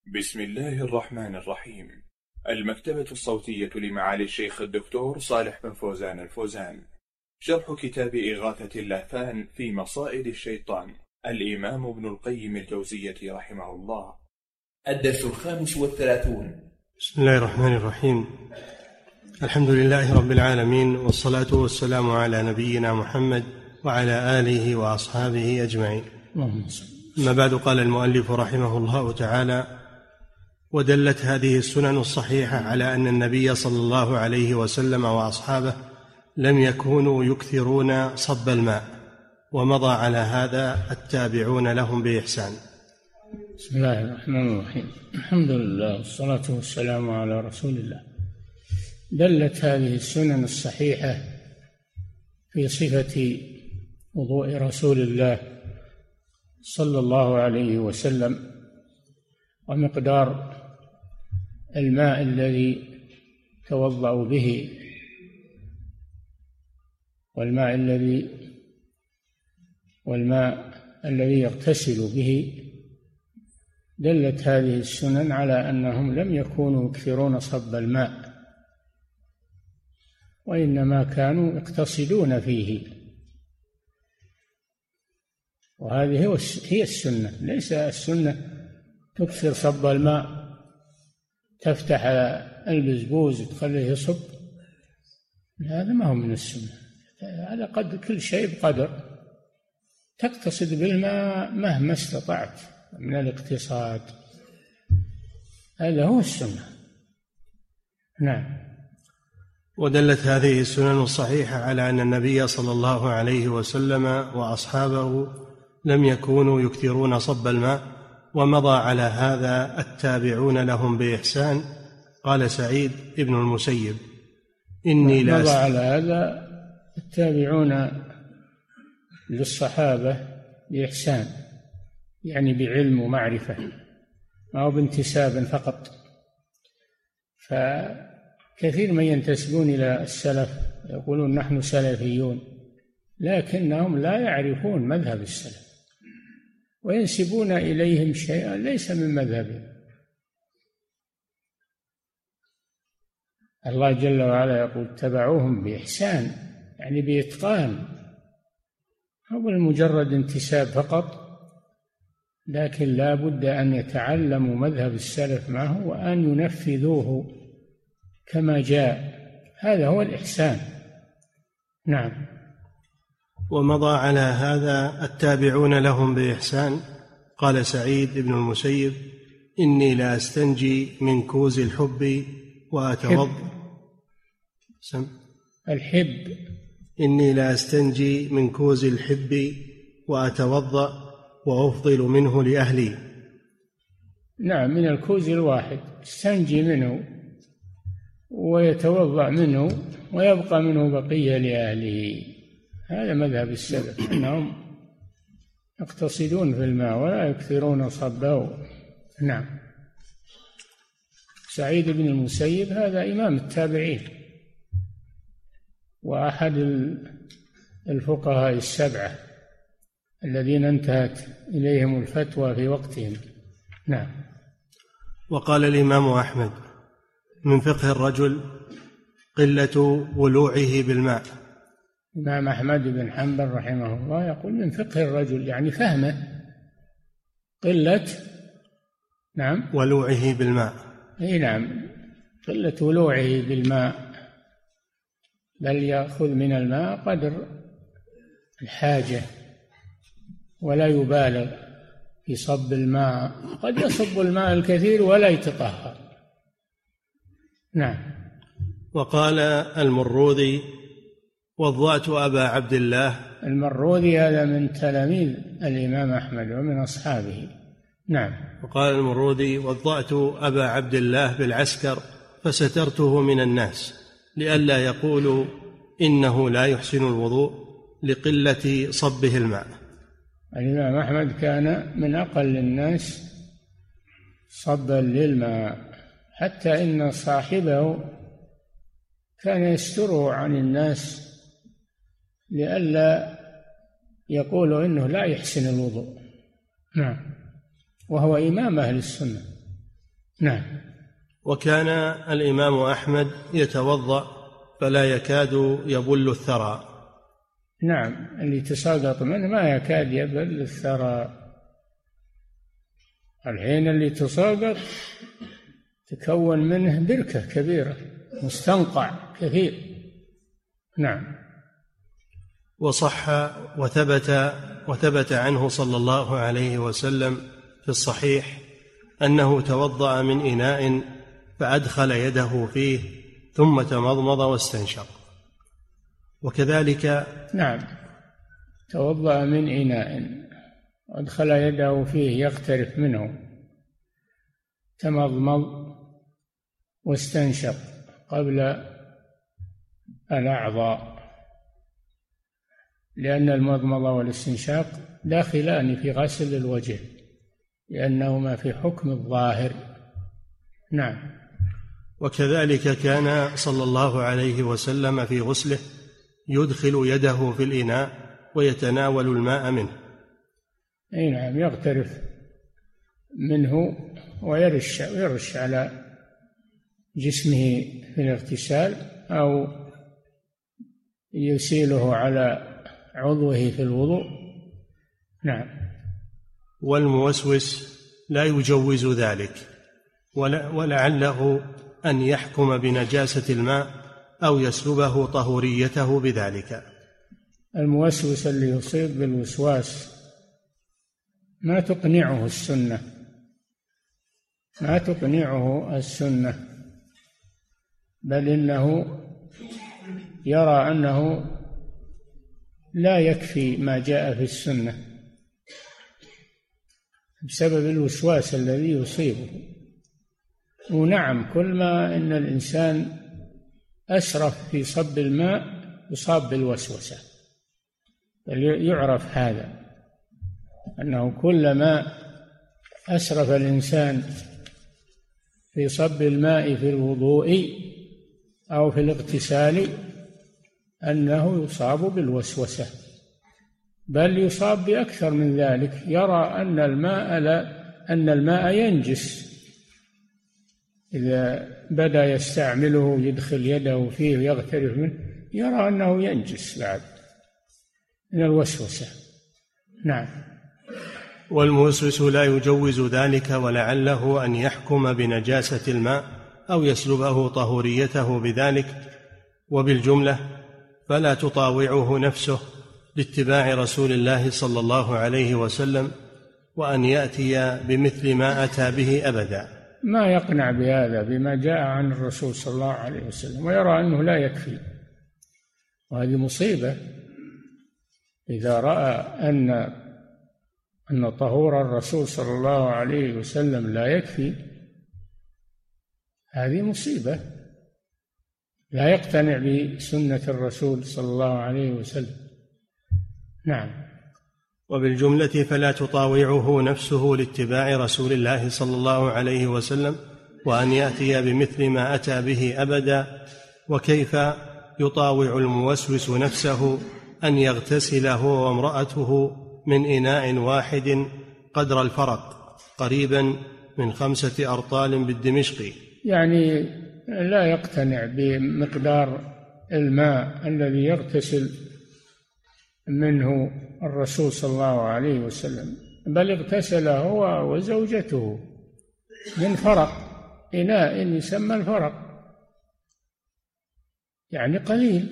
بسم الله الرحمن الرحيم. المكتبة الصوتية لمعالي الشيخ الدكتور صالح بن فوزان الفوزان. شرح كتاب إغاثة اللهفان في مصائد الشيطان، الإمام ابن القيم الجوزية رحمه الله. الدرس 35. بسم الله الرحمن الرحيم. الحمد لله رب العالمين، والصلاة والسلام على نبينا محمد وعلى آله وأصحابه أجمعين. أما بعد، قال المؤلف رحمه الله تعالى: ودلت هذه السنن الصحيحة على أن النبي صلى الله عليه وسلم وأصحابه لم يكونوا يكثرون صب الماء، ومضى على هذا التابعون لهم بإحسان. بسم الله الرحمن الرحيم. الحمد لله والصلاة والسلام على رسول الله. دلت هذه السنن الصحيحة في صفة وضوء رسول الله صلى الله عليه وسلم ومقدار الماء الذي توضأ به والماء الذي يغتسل به. دلت هذه السنن على أنهم لم يكونوا يكثرون صب الماء، وإنما كانوا يقتصدون فيه، وهذه هي السنة. ليس السنة تكثر صب الماء، تفتح البزبوز وتخليه يصب، هذا ما هو من السنة. على قدر كل شيء بقدر، تقتصد بالماء مهما استطعت من الاقتصاد، هذا هو السنة. نعم. ودلت هذه السنن الصحيحة على أن النبي صلى الله عليه وسلم وأصحابه لم يكونوا يكثرون صب الماء، ومضى على هذا التابعون لهم بإحسان. قال سعيد ابن المسيب: إني لا مضى على هذا التابعون للصحابة بإحسان، يعني بعلم ومعرفة، ما هو بانتساب فقط. فكثير من ينتسبون إلى السلف يقولون نحن سلفيون، لكنهم لا يعرفون مذهب السلف وينسبون إليهم شيئا ليس من مذهبهم. الله جل وعلا يقول: اتبعوهم بإحسان، يعني بإتقان، هو مجرد انتساب فقط، لكن لا بد أن يتعلموا مذهب السلف معه وأن ينفذوه كما جاء، هذا هو الإحسان. نعم. ومضى على هذا التابعون لهم بإحسان. قال سعيد بن المسيب: إني لا أستنجي من كوز الحب وأتوضأ. الحب. إني لا أستنجي من كوز الحب وأتوضأ وأفضل منه لأهلي. نعم، من الكوز الواحد استنجي منه ويتوضأ منه ويبقى منه بقية لأهله، هذا مذهب السلف، أنهم يقتصدون في الماء ولا يكثرون صبه. نعم. سعيد بن المسيب هذا إمام التابعين وأحد الفقهاء السبعة الذين انتهت إليهم الفتوى في وقتهم. نعم. وقال الإمام أحمد: من فقه الرجل قلة ولوعه بالماء. الإمام أحمد بن حنبل رحمه الله يقول: من فقه الرجل يعني فهمه، قلة ولوعه بالماء. أي نعم، قلة ولوعه بالماء، بل يأخذ من الماء قدر الحاجة ولا يبالغ في صب الماء، قد يصب الماء الكثير ولا يتطهر. نعم. وقال المروذي: وضأت أبا عبد الله. المروذي هذا من تلاميذ الإمام أحمد ومن أصحابه. نعم. وقال المروذي: وضأت أبا عبد الله بالعسكر فسترته من الناس لئلا يقولوا إنه لا يحسن الوضوء لقلة صبه الماء. الإمام أحمد كان من أقل الناس صبا للماء، حتى إن صاحبه كان يستره عن الناس لئلا يقولوا إنه لا يحسن الوضوء. نعم. وهو إمام أهل السنة نعم. وكان الإمام أحمد يتوضأ فلا يكاد يبل الثرى. نعم، اللي تساقط منه ما يكاد يبل الثرى. الحين اللي تساقط تكون منه بركة كبيرة، مستنقع كثير. نعم. وصح وثبت عنه صلى الله عليه وسلم في الصحيح أنه توضأ من إناء فأدخل يده فيه ثم تمضمض واستنشق. وكذلك نعم، توضأ من إناء وأدخل يده فيه يغترف منه، تمضمض واستنشق قبل الأعضاء، لأن المضمضة والاستنشاق داخلان في غسل الوجه لأنهما في حكم الظاهر. نعم. وكذلك كان صلى الله عليه وسلم في غسله يدخل يده في الإناء ويتناول الماء منه. أي نعم، يغترف منه ويرش على جسمه في الاغتسال أو يسيله على عضوه في الوضوء. نعم. والموسوس لا يجوز ذلك، ولعله أن يحكم بنجاسة الماء أو يسلبه طهوريته بذلك. الموسوس اللي يصيب بالوسواس ما تقنعه السنة، بل إنه يرى أنه لا يكفي ما جاء في السنة بسبب الوسواس الذي يصيبه. ونعم، كل ما إن الإنسان أسرف في صب الماء يصاب بالوسوسة، بل يعرف هذا أنه كلما أسرف الإنسان في صب الماء في الوضوء أو في الاغتسال أنه يصاب بالوسوسة، بل يصاب بأكثر من ذلك. يرى أن الماء ينجس إذا بدأ يستعمله يدخل يده فيه ويغترف منه، يرى أنه ينجس بعد من الوسوسة. نعم. والموسوس لا يجوز ذلك، ولعله أن يحكم بنجاسة الماء أو يسلبه طهوريته بذلك. وبالجملة فلا تطاوعه نفسه لاتباع رسول الله صلى الله عليه وسلم وأن يأتي بمثل ما أتى به أبدا. ما يقنع بهذا بما جاء عن الرسول صلى الله عليه وسلم، ويرى أنه لا يكفي، وهذه مصيبة. إذا رأى أن طهور الرسول صلى الله عليه وسلم لا يكفي، هذه مصيبة، لا يقتنع بسنة الرسول صلى الله عليه وسلم. نعم. وبالجملة فلا تطاوعه نفسه لاتباع رسول الله صلى الله عليه وسلم وأن يأتي بمثل ما أتى به أبدا. وكيف يطاوع الموسوس نفسه أن يغتسل هو وامرأته من إناء واحد قدر الفرق قريبا من 5 أرطال بالدمشقي؟ يعني لا يقتنع بمقدار الماء الذي يغتسل منه الرسول صلى الله عليه وسلم، بل اغتسل هو وزوجته من فرق، إناء يسمى الفرق، يعني قليل،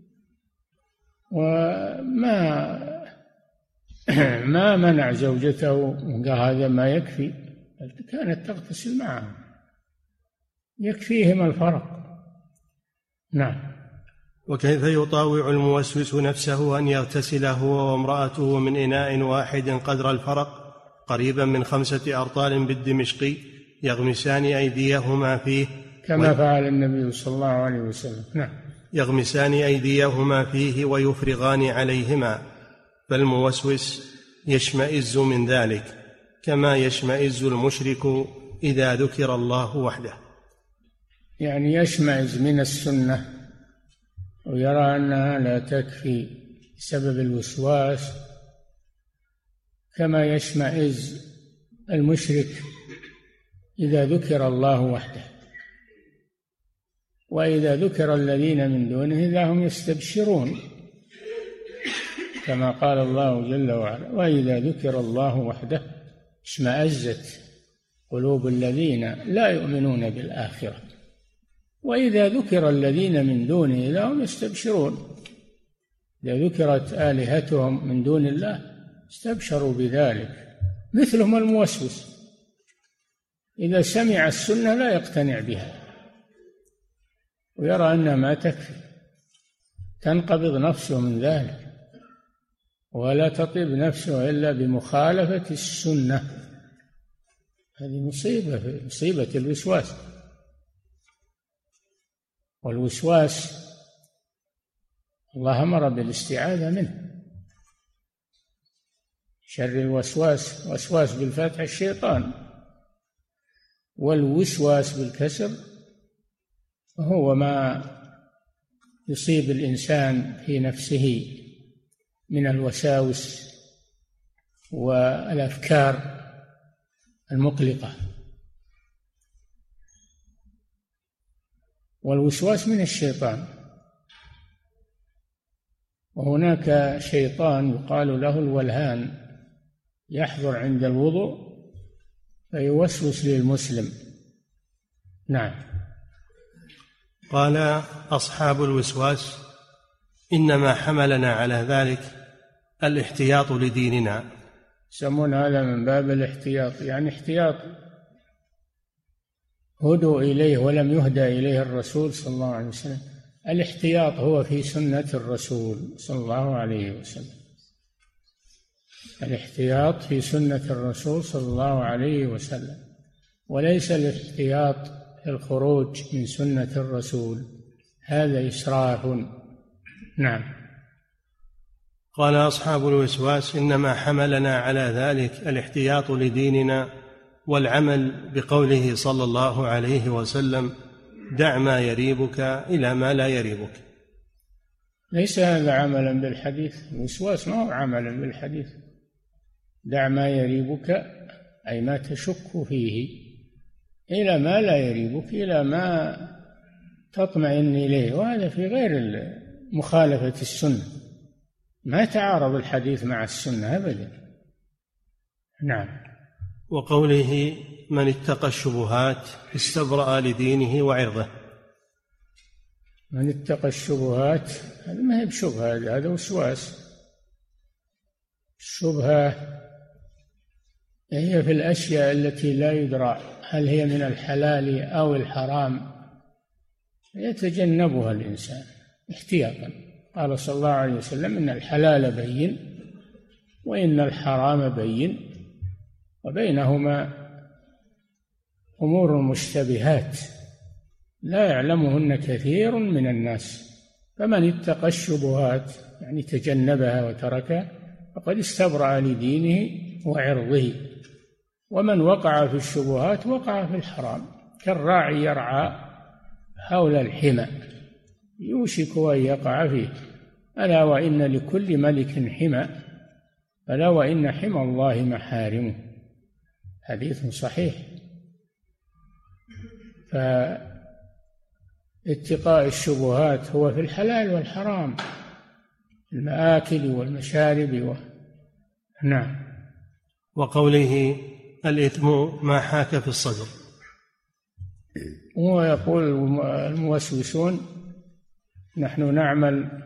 ما منع زوجته وقال هذا ما يكفي، كانت تغتسل معه، يكفيهم الفرق. نعم. وكيف يطاوع الموسوس نفسه أن يغتسل هو وامرأته من إناء واحد قدر الفرق قريبا من 5 أرطال بالدمشقي يغمسان أيديهما فيه كما فعل النبي صلى الله عليه وسلم. نعم. يغمسان أيديهما فيه ويفرغان عليهما، فالموسوس يشمئز من ذلك كما يشمئز المشرك إذا ذكر الله وحده. يعني يشمئز من السنة ويرى أنها لا تكفي بسبب الوسواس، كما يشمئز المشرك إذا ذكر الله وحده. وإذا ذكر الذين من دونه إذا هم يستبشرون، كما قال الله جل وعلا: وإذا ذكر الله وحده اشمأزت قلوب الذين لا يؤمنون بالآخرة. وإذا ذكر الذين من دونه إذا هم يستبشرون. إذا ذكرت آلهتهم من دون الله استبشروا بذلك. مثلهم الموسوس، إذا سمع السنة لا يقتنع بها ويرى أنها ما تكفي، تنقبض نفسه من ذلك، ولا تطيب نفسه إلا بمخالفة السنة. هذه مصيبة الوسواس. والوسواس الله أمر بالاستعاذة منه. شر الوسواس، وسواس بالفتح الشيطان، والوسواس بالكسر هو ما يصيب الإنسان في نفسه من الوساوس والأفكار المقلقة. والوسواس من الشيطان. وهناك شيطان يقال له الولهان، يحضر عند الوضوء فيوسوس للمسلم. نعم. قال أصحاب الوسواس: إنما حملنا على ذلك الاحتياط لديننا. يسمون هذا من باب الاحتياط، يعني احتياط هدوا إليه ولم يهدى إليه الرسول صلى الله عليه وسلم. الاحتياط هو في سنة الرسول صلى الله عليه وسلم. الاحتياط في سنة الرسول صلى الله عليه وسلم، وليس الاحتياط في الخروج من سنة الرسول، هذا إسراف. نعم. قال أصحاب الوسواس: إنما حملنا على ذلك الاحتياط لديننا والعمل بقوله صلى الله عليه وسلم: دع ما يريبك إلى ما لا يريبك. ليس هذا عملا بالحديث. الوسواس ما هو عملا بالحديث. دع ما يريبك أي ما تشك فيه إلى ما لا يريبك، إلى ما تطمئن إليه، وهذا في غير مخالفة السنة. ما يتعارض الحديث مع السنة أبدا. نعم. وقوله: من اتقى الشبهات استبرأ لدينه وعرضه. من اتقى الشبهات، هذا ما هي بشبهة، هذا وسواس. الشبهة هي في الأشياء التي لا يدرى هل هي من الحلال أو الحرام، يتجنبها الإنسان احتياطا. قال صلى الله عليه وسلم: إن الحلال بين وإن الحرام بين وبينهما أمور مشتبهات لا يعلمهن كثير من الناس. فمن اتقى الشبهات يعني تجنبها وتركها فقد استبرأ لدينه وعرضه. ومن وقع في الشبهات وقع في الحرام، كالراعي يرعى حول الحمى يوشك أن يقع فيه. ألا وإن لكل ملك حمى، ألا وإن حمى الله محارمه. حديث صحيح. فاتقاء الشبهات هو في الحلال والحرام، المآكل والمشارب نعم. وقوله: الإثم ما حاك في الصدر. هو يقول الموسوسون: نحن نعمل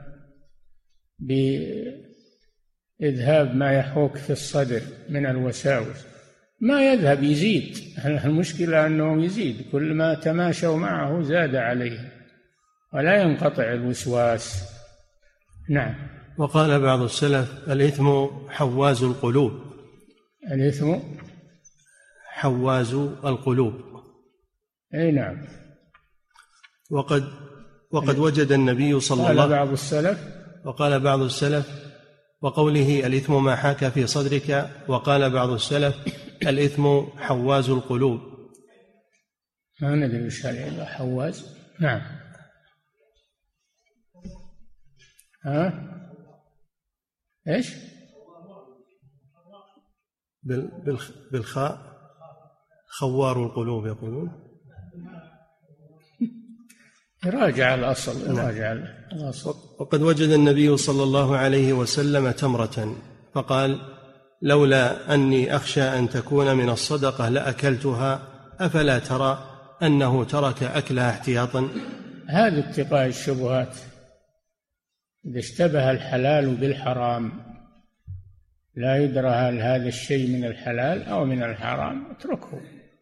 بإذهاب ما يحوك في الصدر من الوساوس. ما يذهب، يزيد. المشكلة أنه يزيد، كل ما تماشوا معه زاد عليه ولا ينقطع الوسواس. نعم. وقال بعض السلف: الإثم حواز القلوب. الإثم حواز القلوب. أي نعم. وقد وجد النبي صلى الله عليه وسلم. وقال بعض السلف: وقوله: الإثم ما حاك في صدرك. وقال بعض السلف: الإثم حواز القلوب. ما ندري وش هذا حواز. نعم. ايش؟ بالخاء. خوار القلوب يقولون. راجع الأصل. وقد وجد النبي صلى الله عليه وسلم تمرة فقال: لولا أني أخشى أن تكون من الصدقة لأكلتها، أفلا ترى أنه ترك أكلها احتياطا؟ هذا اتقاء الشبهات. إذا اشتبه الحلال بالحرام لا يدرى هل هذا الشيء من الحلال أو من الحرام، اتركه.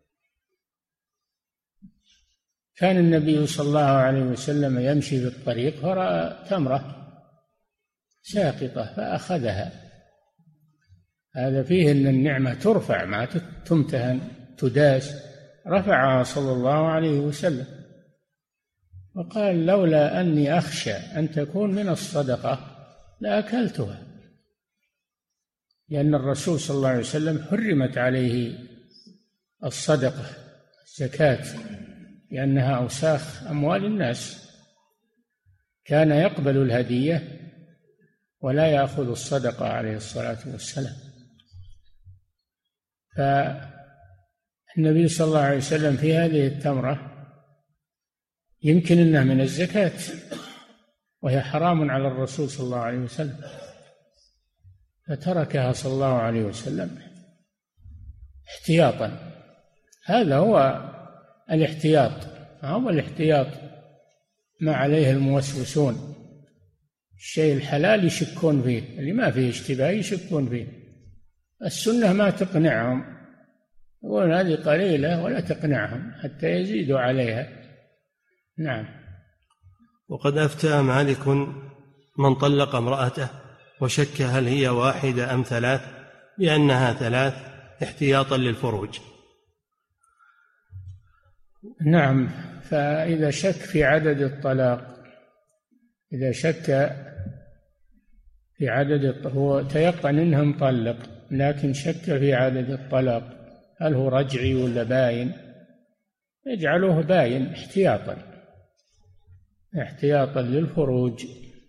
كان النبي صلى الله عليه وسلم يمشي في الطريق فرأى تمرة ساقطة فأخذها. هذا فيه أن النعمة ترفع ما تمتهن تداس. رفعها صلى الله عليه وسلم وقال: لولا أني أخشى أن تكون من الصدقة لأكلتها، لأن الرسول صلى الله عليه وسلم حرمت عليه الصدقة الزكاة لأنها أوساخ أموال الناس. كان يقبل الهدية ولا يأخذ الصدقة عليه الصلاة والسلام. فالنبي صلى الله عليه وسلم في هذه التمرة يمكن أنها من الزكاة وهي حرام على الرسول صلى الله عليه وسلم، فتركها صلى الله عليه وسلم احتياطا. هذا هو الاحتياط، هو الاحتياط ما عليه الموسوسون. الشيء الحلال يشكون فيه، اللي ما فيه اشتباه يشكون فيه. السنة ما تقنعهم، يقولون هذه قليلة ولا تقنعهم حتى يزيدوا عليها. نعم. وقد أفتى مالك من طلق امرأته وشك هل هي واحدة أم ثلاث بأنها ثلاث احتياطا للفروج. نعم. فإذا شك في عدد الطلاق، إذا شك في عدد، هو تيقن أنه مطلق لكن شك في عدد الطلاق هل هو رجعي ولا باين، يجعله باين احتياطا للفروج.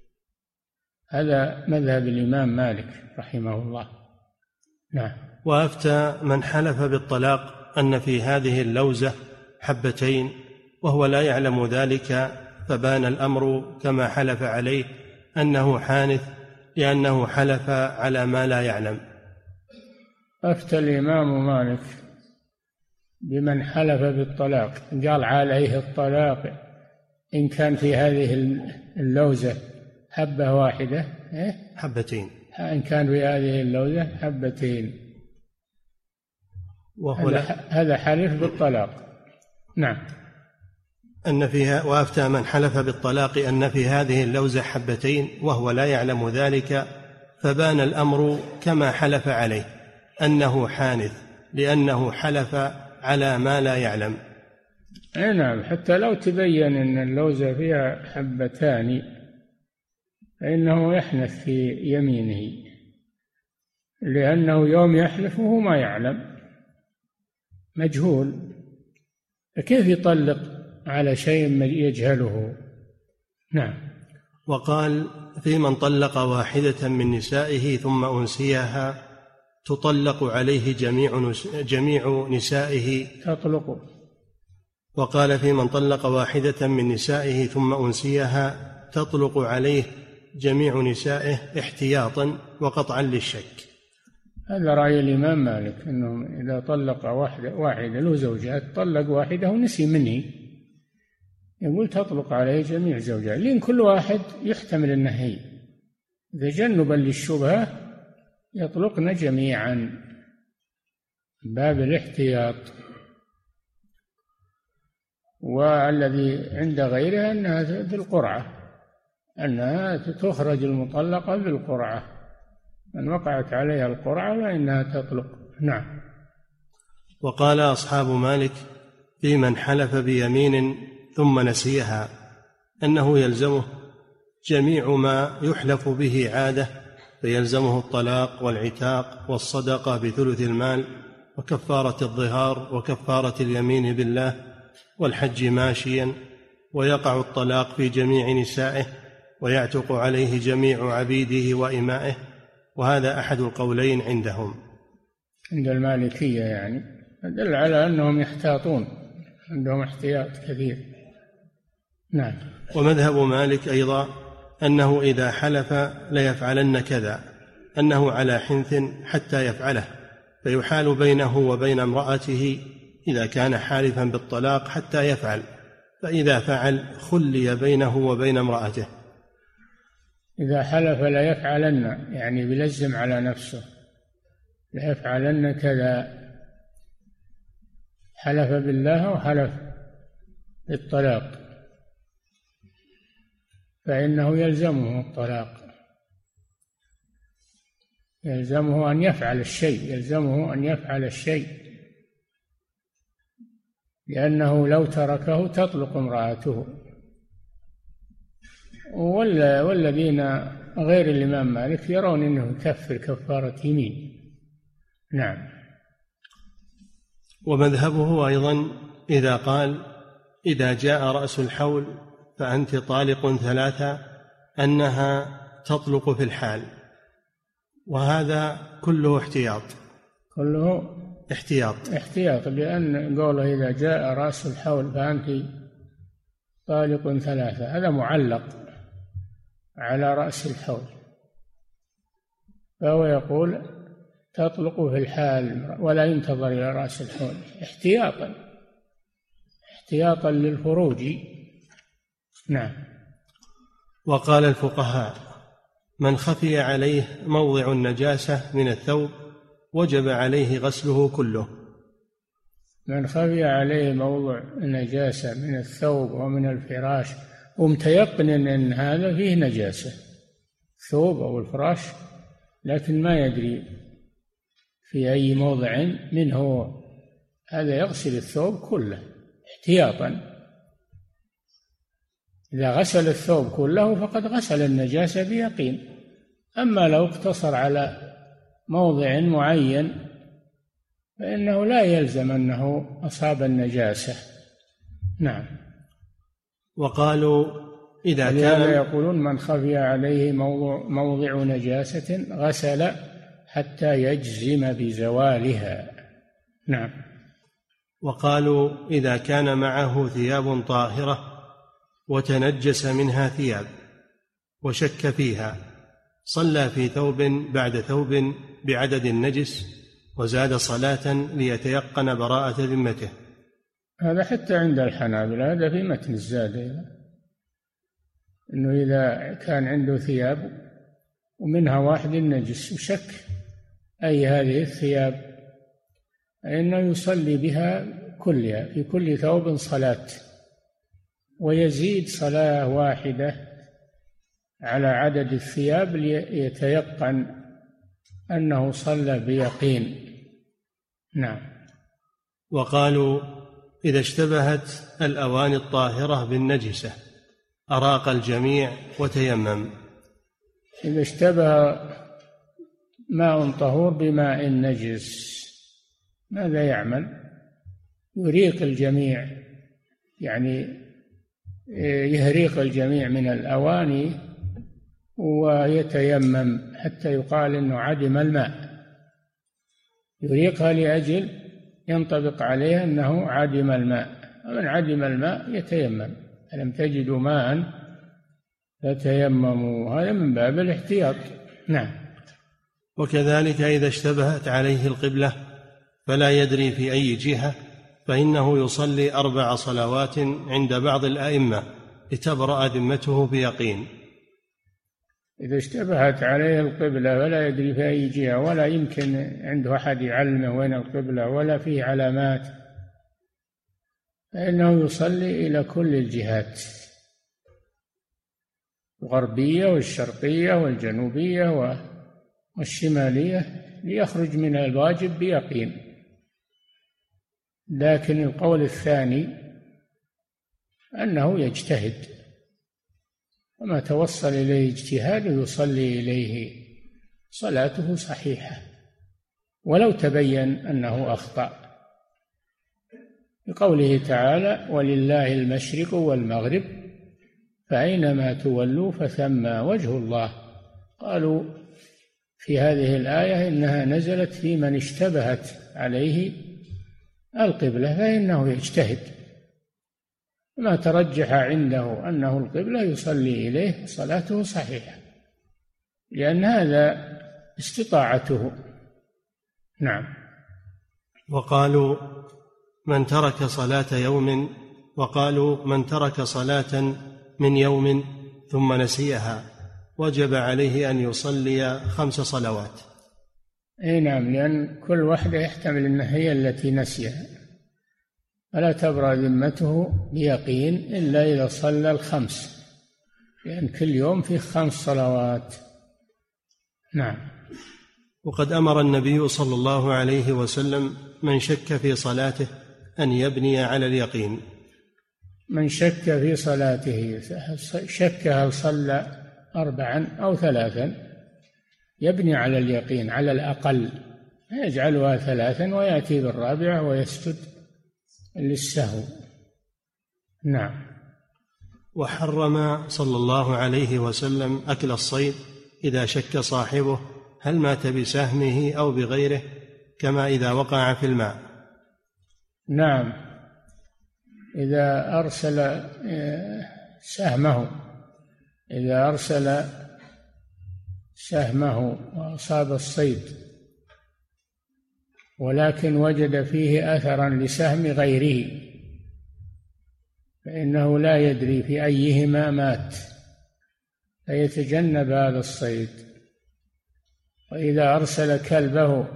هذا مذهب الإمام مالك رحمه الله. نعم. وأفتى من حلف بالطلاق أن في هذه اللوزة حبتين وهو لا يعلم ذلك، فبان الأمر كما حلف عليه أنه حانث لأنه حلف على ما لا يعلم. أفتى الإمام مالك بمن حلف بالطلاق، قال عليه الطلاق إن كان في هذه اللوزة حبة واحدة حبتين، إن كان في هذه اللوزة حبتين، هذا حلف بالطلاق. نعم. أن فيها. وأفتى من حلف بالطلاق أن في هذه اللوزة حبتين وهو لا يعلم ذلك، فبان الأمر كما حلف عليه أنه حانث لأنه حلف على ما لا يعلم. نعم. حتى لو تبين أن اللوزة فيها حبتان فإنه يحنث في يمينه، لأنه يوم يحلف وهو ما يعلم، مجهول، فكيف يطلق على شيء يجهله؟ نعم. وقال: في من طلق واحدة من نسائه ثم أنسيها تطلق عليه جميع نسائه تطلق. وقال: في من طلق واحدة من نسائه ثم أنسيها تطلق عليه جميع نسائه احتياطا وقطعا للشك. هذا رأي الإمام مالك، أنه إذا طلق واحدة له زوجات، طلق واحدة ونسي مني، يقول تطلق عليه جميع زوجات، لأن كل واحد يحتمل النهي، تجنبا للشبهة يطلقن جميعا، باب الاحتياط. والذي عند غيرها أنها بالقرعة، أنها تخرج المطلقة بالقرعة، من وقعت عليها القرعة فإنها تطلق. نعم. وقال أصحاب مالك في من حلف بيمين ثم نسيها أنه يلزمه جميع ما يحلف به عادة، فيلزمه الطلاق والعتاق والصدقة بثلث المال وكفارة الظهار وكفارة اليمين بالله والحج ماشيا، ويقع الطلاق في جميع نسائه ويعتق عليه جميع عبيده وإمائه. وهذا أحد القولين عندهم، عند المالكية يعني. دل على أنهم يحتاطون، عندهم احتياط كثير. نعم. ومذهب مالك أيضا أنه إذا حلف ليفعلن كذا، أنه على حنث حتى يفعله، فيحال بينه وبين امرأته إذا كان حالفا بالطلاق حتى يفعل، فإذا فعل خلي بينه وبين امرأته. إذا حلف لا يفعلن، يعني بيلزم على نفسه، لا يفعلن كذا، حلف بالله وحلف بالطلاق، فإنه يلزمه الطلاق، يلزمه أن يفعل الشيء، يلزمه أن يفعل الشيء، لأنه لو تركه تطلق امرأته. والذين غير الإمام مالك يرون أنه يكفر كفارة يمين. نعم. ومذهبه أيضا إذا قال إذا جاء رأس الحول فأنت طالق 3 أنها تطلق في الحال، وهذا كله احتياط، كله احتياط، لأن قوله إذا جاء رأس الحول فأنت طالق 3 هذا معلق على رأس الحول، فهو يقول تطلق في الحال ولا ينتظر إلى رأس الحول احتياطا للفروج. نعم. وقال الفقهاء من خفي عليه موضع النجاسة من الثوب وجب عليه غسله كله. من خفي عليه موضع النجاسة من الثوب ومن الفراش ومتيقن أن هذا فيه نجاسة، الثوب أو الفراش، لكن ما يدري في أي موضع منه، هذا يغسل الثوب كله احتياطا. إذا غسل الثوب كله فقد غسل النجاسة بيقين. أما لو اقتصر على موضع معين فإنه لا يلزم أنه أصاب النجاسة. نعم. وقالوا إذا كان يقولون من خفي عليه موضع نجاسة غسل حتى يجزم بزوالها. نعم. وقالوا إذا كان معه ثياب طاهرة وتنجس منها ثياب وشك فيها صلى في ثوب بعد ثوب بعدد النجس وزاد صلاة ليتيقن براءة ذمته. هذا حتى عند الحنابلة، هذا في متن الزاد، أنه إذا كان عنده ثياب ومنها واحد نجس وشك أي هذه الثياب فإنه يصلي بها كلها في كل ثوب صلاة، ويزيد صلاة واحدة على عدد الثياب ليتيقن أنه صلى بيقين. نعم. وقالوا إذا اشتبهت الأواني الطاهرة بالنجسة أراق الجميع وتيمم. إذا اشتبه ماء طهور بماء نجس ماذا يعمل؟ يريق الجميع، يعني يهريق الجميع من الأواني ويتيمم حتى يقال إنه عدم الماء، يريقها لأجل ينطبق عليه أنه عدم الماء، ومن عدم الماء يتيمم، ألم تجدوا ماء فتيمموا، هذا من باب الاحتياط. نعم. وكذلك إذا اشتبهت عليه القبلة فلا يدري في أي جهة فإنه يصلي 4 صلوات عند بعض الأئمة لتبرأ ذمته بيقين. إذا اشتبهت عليه القبلة ولا يدري في أي جهة ولا يمكن عنده أحد يعلمه وين القبلة ولا فيه علامات، فإنه يصلي إلى كل الجهات، الغربية والشرقية والجنوبية والشمالية، ليخرج من الواجب بيقين. لكن القول الثاني أنه يجتهد، وما توصل إليه اجتهاد يصلي إليه، صلاته صحيحة ولو تبين أنه أخطأ، بقوله تعالى ولله المشرق والمغرب فأينما تولوا فثم وجه الله. قالوا في هذه الآية إنها نزلت في من اشتبهت عليه القبلة فإنه يجتهد، ما ترجح عنده أنه القبلة يصلي إليه صلاته صحيحة، لأن هذا استطاعته. نعم. وقالوا من ترك صلاة من يوم ثم نسيها وجب عليه أن يصلي 5 صلوات. أي نعم، لأن كل واحدة يحتمل أنها هي التي نسيها، فلا تبرأ ذمته بيقين إلا إذا صلى 5، لأن كل يوم فيه 5 صلوات. نعم. وقد أمر النبي صلى الله عليه وسلم من شك في صلاته أن يبني على اليقين. من شك في صلاته، شك هل صلى 4 أو 3، يبني على اليقين على الأقل، يجعلها 3 ويأتي بالرابعة ويسجد للسهو. نعم. وحرم صلى الله عليه وسلم أكل الصيد إذا شك صاحبه هل مات بسهمه أو بغيره، كما إذا وقع في الماء. نعم، إذا أرسل سهمه وأصاب الصيد ولكن وجد فيه أثرا لسهم غيره، فإنه لا يدري في أيهما مات، فيتجنب هذا الصيد. وإذا أرسل كلبه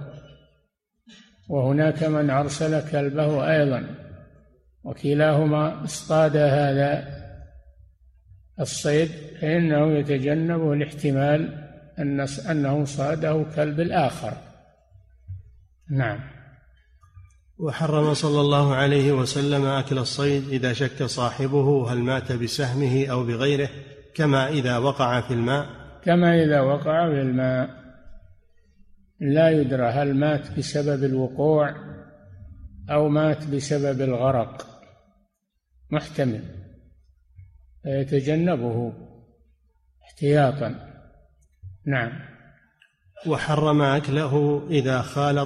وهناك من أرسل كلبه أيضا وكلاهما اصطاد هذا الصيد، فإنه يتجنب الاحتمال أنه صاده كلب الآخر. نعم. وحرم صلى الله عليه وسلم أكل الصيد إذا شك صاحبه هل مات بسهمه أو بغيره، كما إذا وقع في الماء. كما إذا وقع في الماء لا يدرى هل مات بسبب الوقوع أو مات بسبب الغرق، محتمل، فيتجنبه احتياطا. نعم. وحرم أكله إذا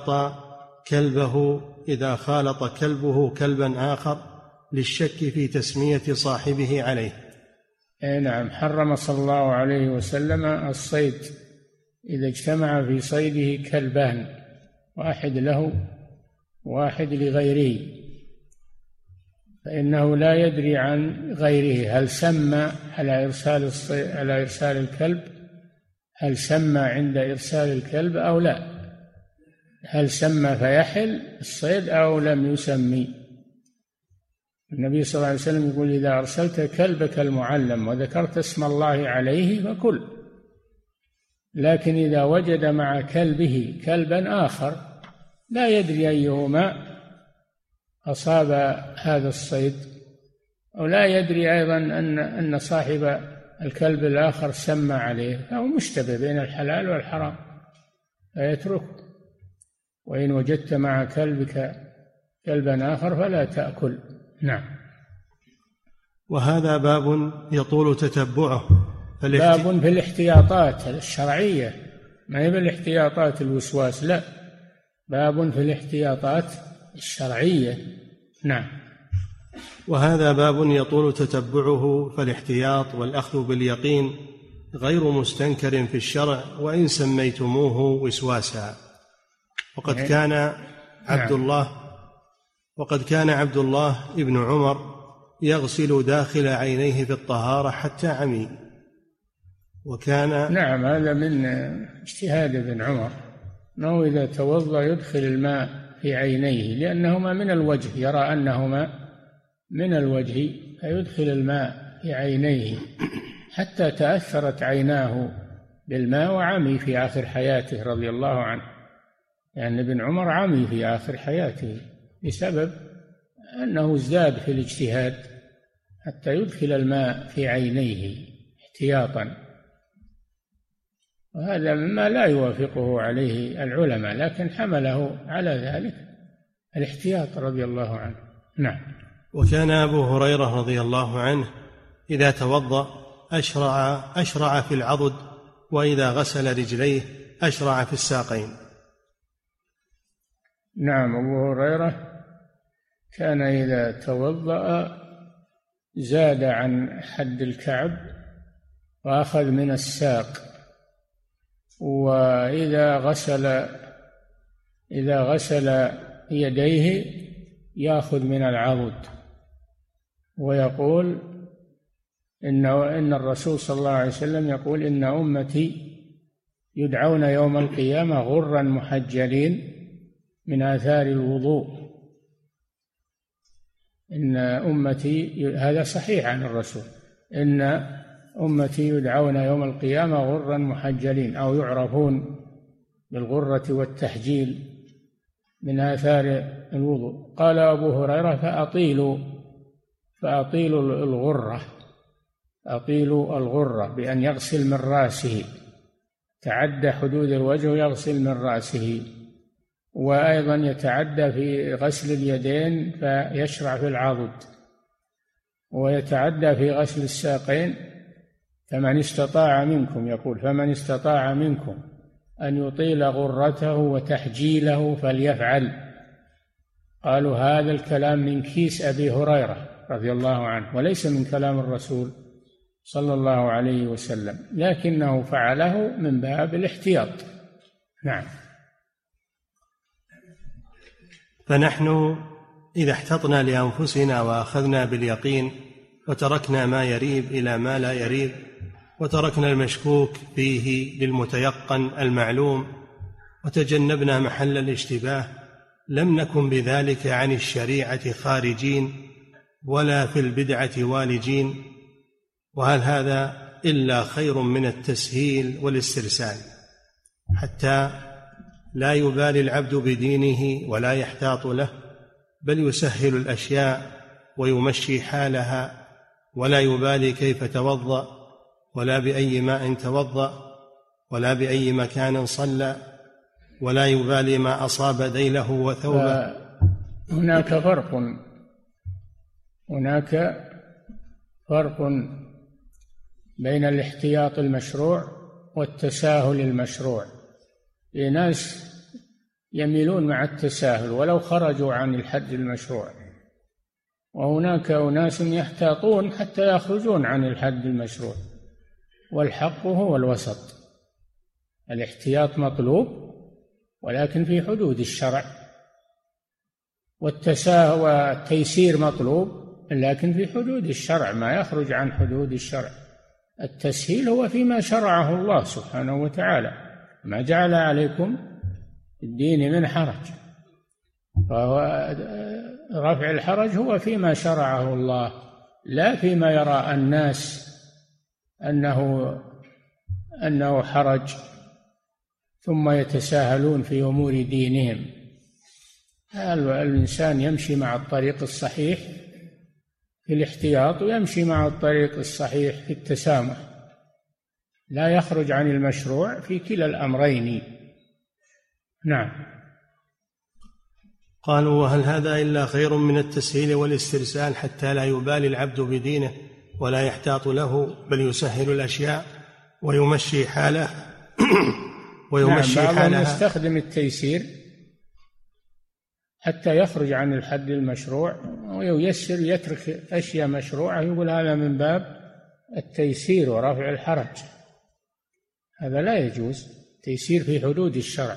خالط كلبه كلبا آخر للشك في تسمية صاحبه عليه. نعم، حرم صلى الله عليه وسلم الصيد إذا اجتمع في صيده كلبان، واحد له واحد لغيره، فإنه لا يدري عن غيره هل سمى على إرسال الكلب، هل سمى عند إرسال الكلب أو لا، هل سمى فيحل الصيد أو لم يسمي. النبي صلى الله عليه وسلم يقول إذا أرسلت كلبك المعلم وذكرت اسم الله عليه فكل، لكن إذا وجد مع كلبه كلبا آخر لا يدري أيهما أصاب هذا الصيد، أو لا يدري أيضا أن صاحب الكلب الآخر سمى عليه، فهو مشتبه بين الحلال والحرام فيتركه. وإن وجدت مع كلبك كلبا آخر فلا تأكل. نعم. وهذا باب يطول تتبعه. باب في الاحتياطات الشرعية، ما هي بالاحتياطات الوسواس، لا، باب في الاحتياطات الشرعية. نعم. وهذا باب يطول تتبعه، فالاحتياط والأخذ باليقين غير مستنكر في الشرع وإن سميتموه وسواسا. وقد كان عبد الله ابن عمر يغسل داخل عينيه في الطهارة حتى عمي. نعم، هذا من اجتهاد ابن عمر، أنه إذا توضأ يدخل الماء في عينيه لأنهما من الوجه، يرى أنهما من الوجه فيدخل الماء في عينيه حتى تأثرت عيناه بالماء وعمي في آخر حياته رضي الله عنه. يعني ابن عمر عمي في آخر حياته بسبب أنه ازداد في الاجتهاد حتى يدخل الماء في عينيه احتياطا، وهذا مما لا يوافقه عليه العلماء، لكن حمله على ذلك الاحتياط رضي الله عنه. نعم. وكان أبو هريرة رضي الله عنه إذا توضأ أشرع في العضد، وإذا غسل رجليه أشرع في الساقين. نعم، أبو هريرة كان إذا توضأ زاد عن حد الكعب وأخذ من الساق، وإذا غسل يديه يأخذ من العضد، ويقول إن الرسول صلى الله عليه وسلم يقول: إن أمتي يدعون يوم القيامة غرا محجلين من آثار الوضوء. إن أمتي، هذا صحيح عن الرسول، إن أمتي يدعون يوم القيامة غرا محجلين، أو يعرفون بالغرة والتحجيل من آثار الوضوء. قال أبو هريرة: فأطيلوا الغرة بأن يغسل من رأسه، تعدى حدود الوجه يغسل من رأسه، وأيضا يتعدى في غسل اليدين فيشرع في العضد، ويتعدى في غسل الساقين. فمن استطاع منكم أن يطيل غرته وتحجيله فليفعل. قالوا: هذا الكلام من كيس أبي هريرة رضي الله عنه، وليس من كلام الرسول صلى الله عليه وسلم، لكنه فعله من باب الاحتياط. نعم. فنحن إذا احتطنا لأنفسنا وأخذنا باليقين وتركنا ما يريب إلى ما لا يريب، وتركنا المشكوك فيه للمتيقن المعلوم، وتجنبنا محل الاشتباه، لم نكن بذلك عن الشريعة خارجين ولا في البدعة والجين. وهل هذا إلا خير من التسهيل والاسترسال، حتى لا يبالي العبد بدينه ولا يحتاط له، بل يسهل الأشياء ويمشي حالها، ولا يبالي كيف توضأ، ولا بأي ماء توضأ، ولا بأي مكان صلى، ولا يبالي ما أصاب ذيله وثوبه. هناك فرق بين الاحتياط المشروع والتساهل المشروع. في ناس يميلون مع التساهل ولو خرجوا عن الحد المشروع، وهناك أناس يحتاطون حتى يخرجون عن الحد المشروع، والحق هو الوسط. الاحتياط مطلوب ولكن في حدود الشرع، والتيسير مطلوب لكن في حدود الشرع، ما يخرج عن حدود الشرع. التسهيل هو فيما شرعه الله سبحانه وتعالى: ما جعل عليكم الدين من حرج. فهو رفع الحرج هو فيما شرعه الله، لا فيما يرى الناس أنه حرج ثم يتساهلون في أمور دينهم. الإنسان يمشي مع الطريق الصحيح في الاحتياط، ويمشي مع الطريق الصحيح في التسامح، لا يخرج عن المشروع في كلا الأمرين. نعم. قالوا: وهل هذا إلا خير من التسهيل والاسترسال، حتى لا يبالي العبد بدينه ولا يحتاط له، بل يسهل الأشياء ويمشي حاله بعضهم يستخدم التيسير حتى يخرج عن الحد المشروع وييسر، يترك أشياء مشروعة، يقول هذا من باب التيسير ورفع الحرج. هذا لا يجوز. تيسير في حدود الشرع،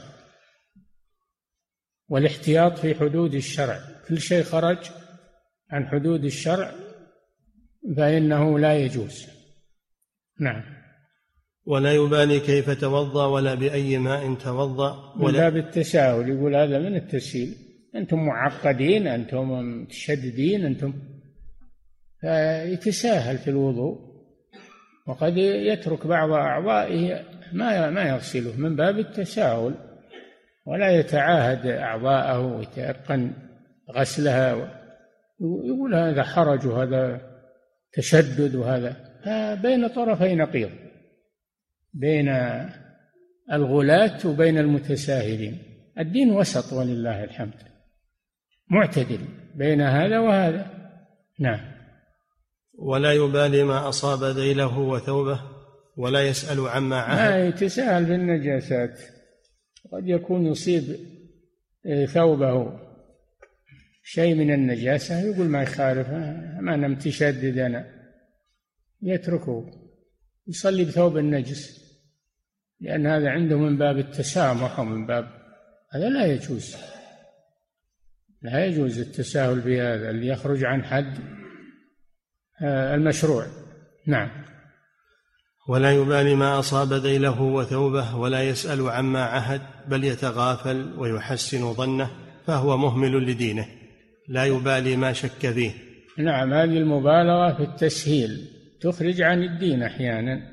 والاحتياط في حدود الشرع. كل شيء خرج عن حدود الشرع فإنه لا يجوز. نعم. ولا يبالي كيف توضأ ولا بأي ماء توضأ، من باب التساهل، يقول هذا من التسهيل. أنتم معقدين، أنتم متشددين، أنتم، فيتساهل في الوضوء، وقد يترك بعض أعضائه ما يغسله من باب التساهل، ولا يتعاهد أعضاءه ويتيقن غسلها، يقول هذا حرج وهذا تشدد، وهذا بين طرفي نقيض، بين الغلاة وبين المتساهلين. الدين وسط ولله الحمد، معتدل بين هذا وهذا. نعم. ولا يبالي ما أصاب ذيله وثوبه، ولا يسأل عما عهد. ما يتساهل بالنجاسات، قد يكون يصيب ثوبه شيء من النجاسة يقول ما يخالف، ما أنا متشدد أنا، يتركه يصلي بثوب النجس، لأن هذا عنده من باب التسامح ومن باب هذا لا يجوز. لا يجوز التساهل بهذا اللي يخرج عن حد المشروع. نعم. ولا يبالي ما أصاب ذيله وثوبه ولا يسأل عما عهد، بل يتغافل ويحسن ظنه، فهو مهمل لدينه، لا يبالي ما شك فيه. نعم، هذه المبالغة في التسهيل تخرج عن الدين أحيانا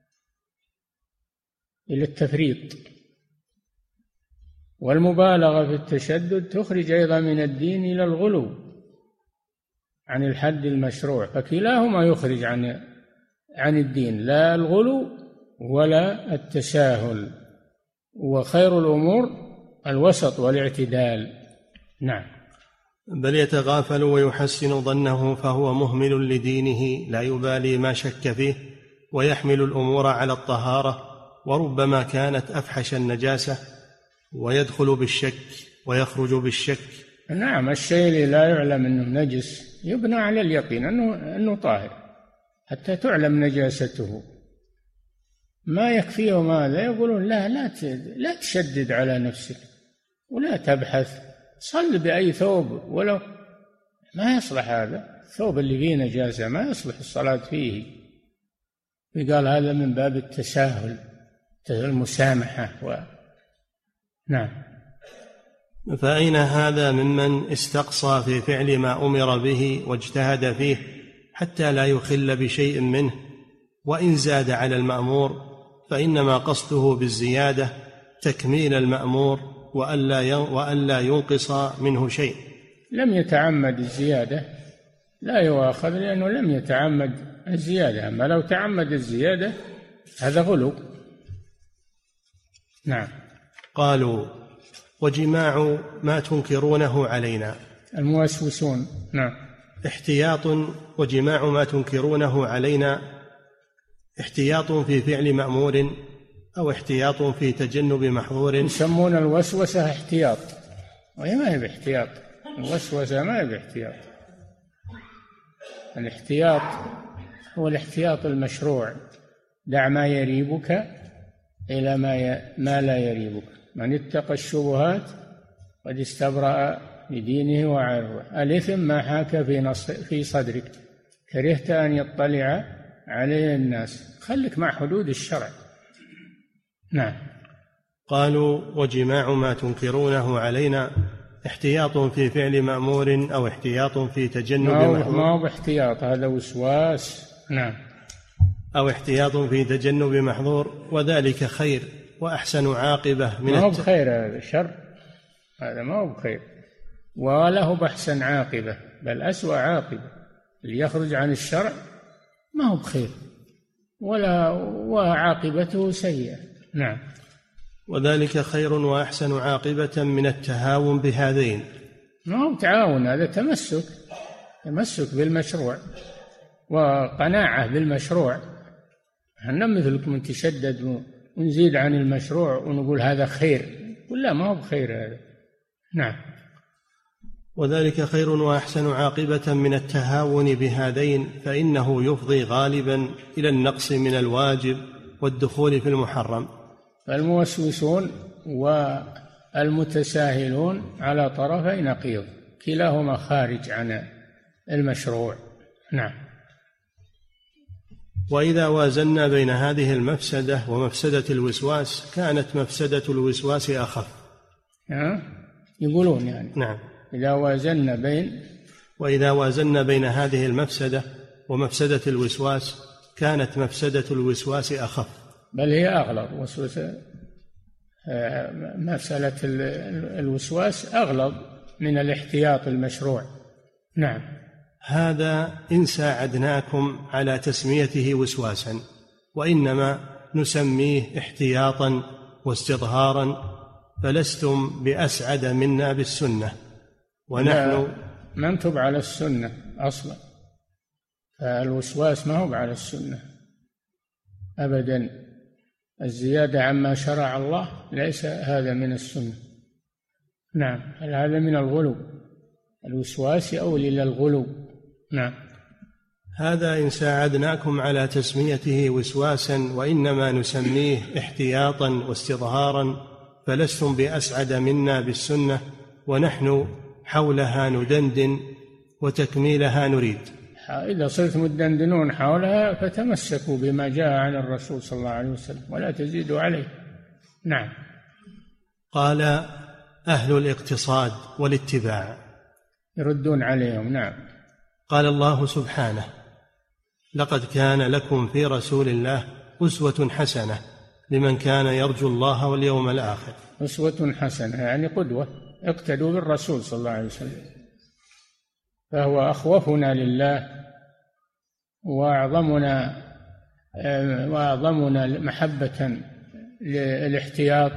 إلى التفريط، والمبالغة في التشدد تخرج أيضا من الدين إلى الغلو عن الحد المشروع، فكلاهما يخرج عن الدين، لا الغلو ولا التساهل، وخير الأمور الوسط والاعتدال. نعم. بل يتغافل ويحسن ظنه، فهو مهمل لدينه، لا يبالي ما شك فيه، ويحمل الأمور على الطهارة، وربما كانت أفحش النجاسة، ويدخل بالشك ويخرج بالشك. نعم، الشيء اللي لا يعلم أنه نجس يبنى على اليقين أنه طاهر حتى تعلم نجاسته. ما يكفيهم هذا، يقولون لا تشدد على نفسك ولا تبحث، صل بأي ثوب ولو ما يصلح هذا الثوب اللي فيه نجاسة، ما يصلح الصلاة فيه. يقال هذا من باب التساهل، المسامحة نعم. فأين هذا ممن استقصى في فعل ما أمر به واجتهد فيه حتى لا يخل بشيء منه، وإن زاد على المأمور فإنما قصده بالزيادة تكميل المأمور وألا ينقص منه شيء. لم يتعمد الزيادة لا يؤاخذ، لأنه لم يتعمد الزيادة، أما لو تعمد الزيادة هذا غلو. نعم. قالوا: وجماع ما تنكرونه علينا. الموسوسون. نعم. احتياط، وجماع ما تنكرونه علينا احتياط في فعل مأمور أو احتياط في تجنب محظور. يسمون الوسوسة احتياط، وهي ما هي باحتياط. الوسوسة ما هي باحتياط. الاحتياط هو الاحتياط المشروع، دع ما يريبك إلى ما لا يريبك، من اتقى الشبهات قد استبرأ لدينه وعرضه. الإثم ما حاك في صدرك كرهت أن يطلع عليه الناس، خلك مع حدود الشرع. نعم. قالوا: وجماع ما تنكرونه علينا احتياط في فعل مأمور أو احتياط في تجنب محظور. ما هو باحتياط، هذا وسواس. نعم. أو احتياط في تجنب محظور، وذلك خير وأحسن عاقبة من ما هو بخير، هذا شر، هذا ما هو بخير، وله بأحسن عاقبة، بل أسوأ عاقبة. اللي يخرج عن الشرع ما هو بخير وعاقبته سيئة. نعم. وذلك خير وأحسن عاقبة من التهاون بهذين. ما هو تعاون، هذا تمسك بالمشروع وقناعة بالمشروع. احنا مثلكم نتشدد ونزيد عن المشروع ونقول هذا خير، ولا ما هو بخير هذا. نعم. وذلك خير وأحسن عاقبة من التهاون بهذين، فإنه يفضي غالبا إلى النقص من الواجب والدخول في المحرم. فالموسوسون والمتساهلون على طرفي نقيض، كلاهما خارج عن المشروع. نعم. وإذا وازنا بين هذه المفسدة ومفسدة الوسواس كانت مفسدة الوسواس أخف. يقولون يعني. نعم. وإذا وازنا بين هذه المفسدة ومفسدة الوسواس كانت مفسدة الوسواس أخف، بل هي أغلظ. مسألة الوسواس أغلظ من الاحتياط المشروع. نعم. هذا إن ساعدناكم على تسميته وسواسا، وإنما نسميه احتياطا واستظهارا، فلستم بأسعد منا بالسنة، ونحن ما انتم على السنة أصلا. فالوسواس ما هو على السنة أبدا. الزيادة عما شرع الله ليس هذا من السنة. نعم. هذا من الغلو الوسواس أو إلى الغلو. نعم. هذا إن ساعدناكم على تسميته وسواسا وإنما نسميه احتياطا واستظهارا، فلستم بأسعد منا بالسنة، ونحن حولها ندندن وتكميلها نريد. إذا صرتم تدندنون حولها فتمسكوا بما جاء عن الرسول صلى الله عليه وسلم ولا تزيدوا عليه. نعم. قال أهل الاقتصاد والاتباع يردون عليهم. نعم. قال الله سبحانه: لقد كان لكم في رسول الله أسوة حسنة لمن كان يرجو الله واليوم الآخر. أسوة حسنة يعني قدوة، اقتدوا بالرسول صلى الله عليه وسلم، فهو أخوفنا لله وأعظمنا محبة للاحتياط،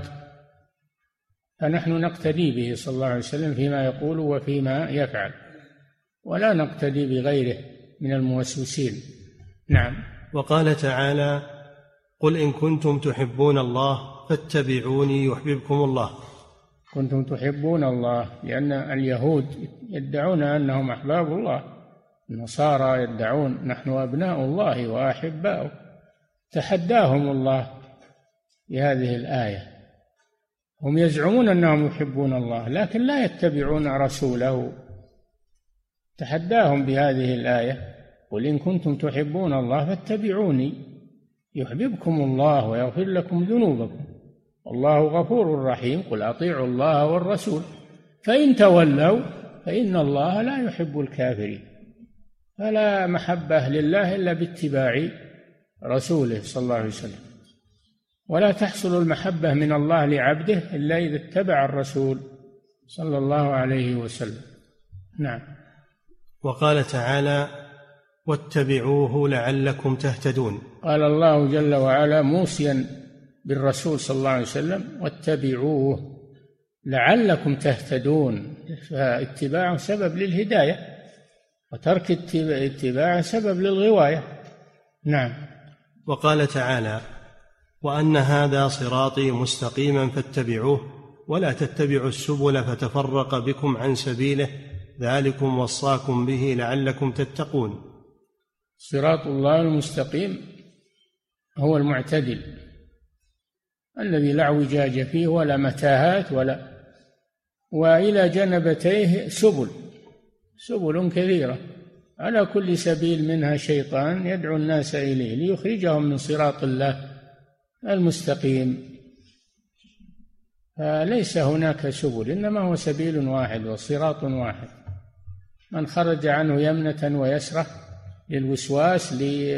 فنحن نقتدي به صلى الله عليه وسلم فيما يقول وفيما يفعل، ولا نقتدي بغيره من الموسوسين. نعم. وقال تعالى: قل إن كنتم تحبون الله فاتبعوني يحببكم الله. كنتم تحبون الله، لأن اليهود يدعون أنهم أحباب الله، النصارى يدعون نحن أبناء الله وأحباؤه. تحداهم الله بهذه الآية، هم يزعمون أنهم يحبون الله لكن لا يتبعون رسوله. تحداهم بهذه الآية: قل إن كنتم تحبون الله فاتبعوني يحببكم الله ويغفر لكم ذنوبكم والله غفور رحيم. قل أطيعوا الله والرسول فإن تولوا فإن الله لا يحب الكافرين. فلا محبة لله إلا باتباع رسوله صلى الله عليه وسلم، ولا تحصل المحبة من الله لعبده إلا إذا اتبع الرسول صلى الله عليه وسلم. نعم. وقال تعالى: واتبعوه لعلكم تهتدون. قال الله جل وعلا موصيا بالرسول صلى الله عليه وسلم: واتبعوه لعلكم تهتدون، فاتباعه سبب للهداية وترك اتباعه سبب للغواية. نعم. وقال تعالى: وأن هذا صراطي مستقيما فاتبعوه ولا تتبعوا السبل فتفرق بكم عن سبيله ذلكم وصاكم به لعلكم تتقون. صراط الله المستقيم هو المعتدل الذي لا اعوجاج فيه ولا متاهات وإلى جنبتيه سبل كثيرة، على كل سبيل منها شيطان يدعو الناس إليه ليخرجهم من صراط الله المستقيم. فليس هناك سبل، إنما هو سبيل واحد وصراط واحد. من خرج عنه يمنة ويسرة للوسواس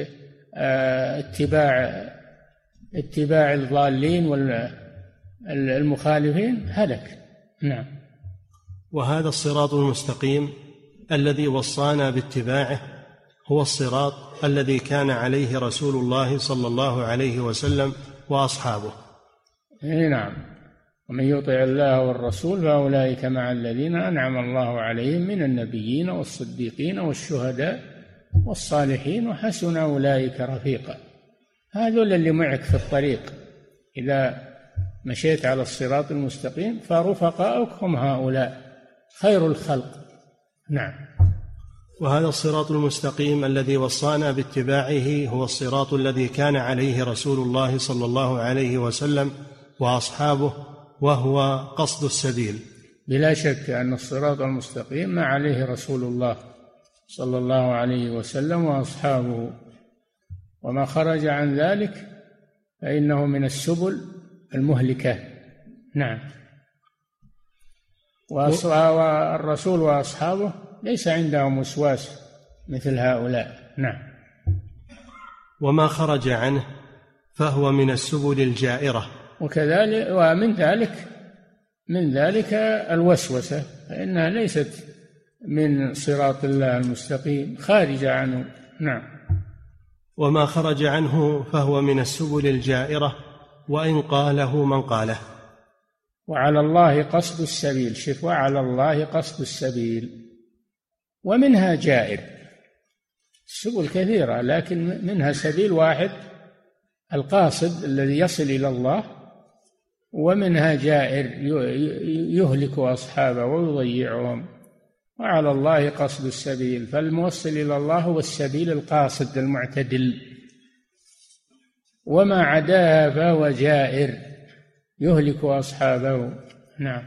لاتباع الضالين والمخالفين هلك. نعم. وهذا الصراط المستقيم الذي وصانا باتباعه هو الصراط الذي كان عليه رسول الله صلى الله عليه وسلم وأصحابه. نعم. ومن يطع الله والرسول فأولئك مع الذين أنعم الله عليهم من النبيين والصديقين والشهداء والصالحين وحسن أولئك رفيقا. هذول اللي معك في الطريق إذا مشيت على الصراط المستقيم، فرفقاؤك هم هؤلاء خير الخلق. نعم. وهذا الصراط المستقيم الذي وصانا باتباعه هو الصراط الذي كان عليه رسول الله صلى الله عليه وسلم وأصحابه، وهو قصد السبيل. بلا شك أن الصراط المستقيم ما عليه رسول الله صلى الله عليه وسلم وأصحابه، وما خرج عن ذلك فإنه من السبل المهلكة. نعم. والرسول وأصحابه ليس عندهم وسواس مثل هؤلاء. نعم. وما خرج عنه فهو من السبل الجائرة. وكذلك من ذلك الوسوسة، فإنها ليست من صراط الله المستقيم، خارجة عنه. نعم. وما خرج عنه فهو من السبل الجائرة وإن قاله من قاله. وعلى الله قصد السبيل، شوف، وعلى الله قصد السبيل، ومنها جائر. السبل كثيرة لكن منها سبيل واحد القاصد الذي يصل إلى الله، ومنها جائر يهلك أصحابه ويضيعهم. وعلى الله قصد السبيل، فالموصل إلى الله هو السبيل القاصد المعتدل، وما عداها فهو جائر يهلك أصحابه. نعم.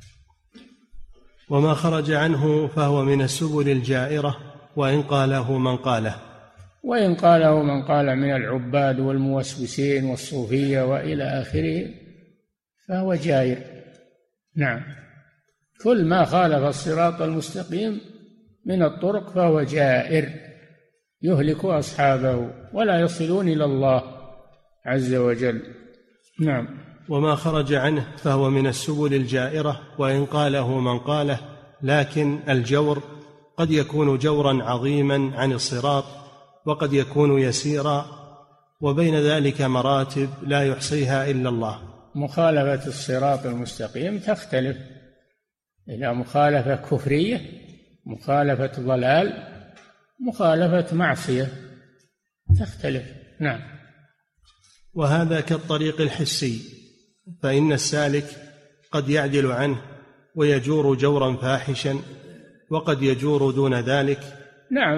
وما خرج عنه فهو من السبل الجائرة، وإن قاله من قاله. وإن قاله من قال من العباد والموسوسين والصوفية وإلى آخره فهو جائر. نعم. كل ما خالف الصراط المستقيم من الطرق فهو جائر يهلك أصحابه ولا يصلون إلى الله عز وجل. نعم. وما خرج عنه فهو من السبل الجائرة، وإن قاله من قاله، لكن الجور قد يكون جورا عظيما عن الصراط، وقد يكون يسيرا، وبين ذلك مراتب لا يحصيها إلا الله. مخالفة الصراط المستقيم تختلف إلى مخالفة كفرية، مخالفة ضلال، مخالفة معصية، تختلف. نعم. وهذا كالطريق الحسي، فإن السالك قد يعدل عنه ويجور جورا فاحشا، وقد يجور دون ذلك. نعم.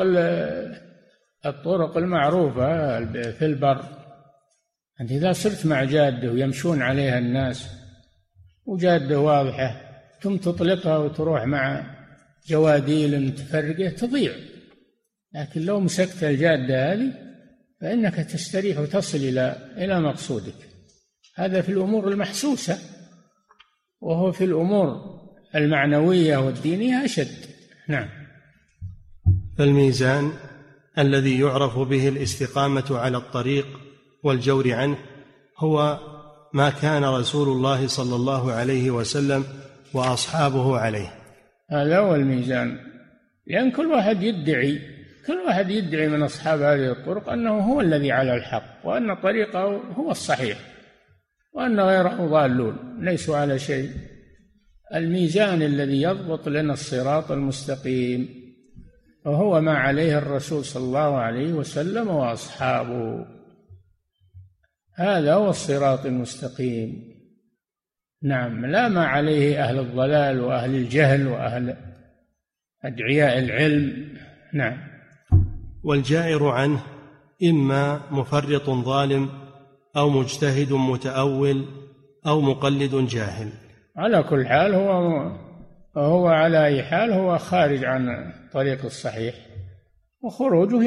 الطرق المعروفة في البر، أنت إذا صرت مع جادة ويمشون عليها الناس وجادة واضحة ثم تطلقها وتروح مع جواديل متفرقة تضيع، لكن لو مسكت الجادة هذه فإنك تستريح وتصل إلى مقصودك. هذا في الأمور المحسوسة، وهو في الأمور المعنوية والدينية أشد. نعم. فالميزان الذي يعرف به الاستقامة على الطريق والجور عنه هو ما كان رسول الله صلى الله عليه وسلم وأصحابه عليه. هذا هو الميزان، لأن كل واحد يدعي من أصحاب هذه الطرق أنه هو الذي على الحق، وأن طريقه هو الصحيح، وأن غيره ضالون ليسوا على شيء. الميزان الذي يضبط لنا الصراط المستقيم وهو ما عليه الرسول صلى الله عليه وسلم وأصحابه، هذا هو الصراط المستقيم. نعم. لا ما عليه أهل الضلال وأهل الجهل وأهل أدعياء العلم. نعم. والجائر عنه إما مفرط ظالم أو مجتهد متأول أو مقلد جاهل. على كل حال هو على أي حال هو خارج عن طريق الصحيح، وخروجه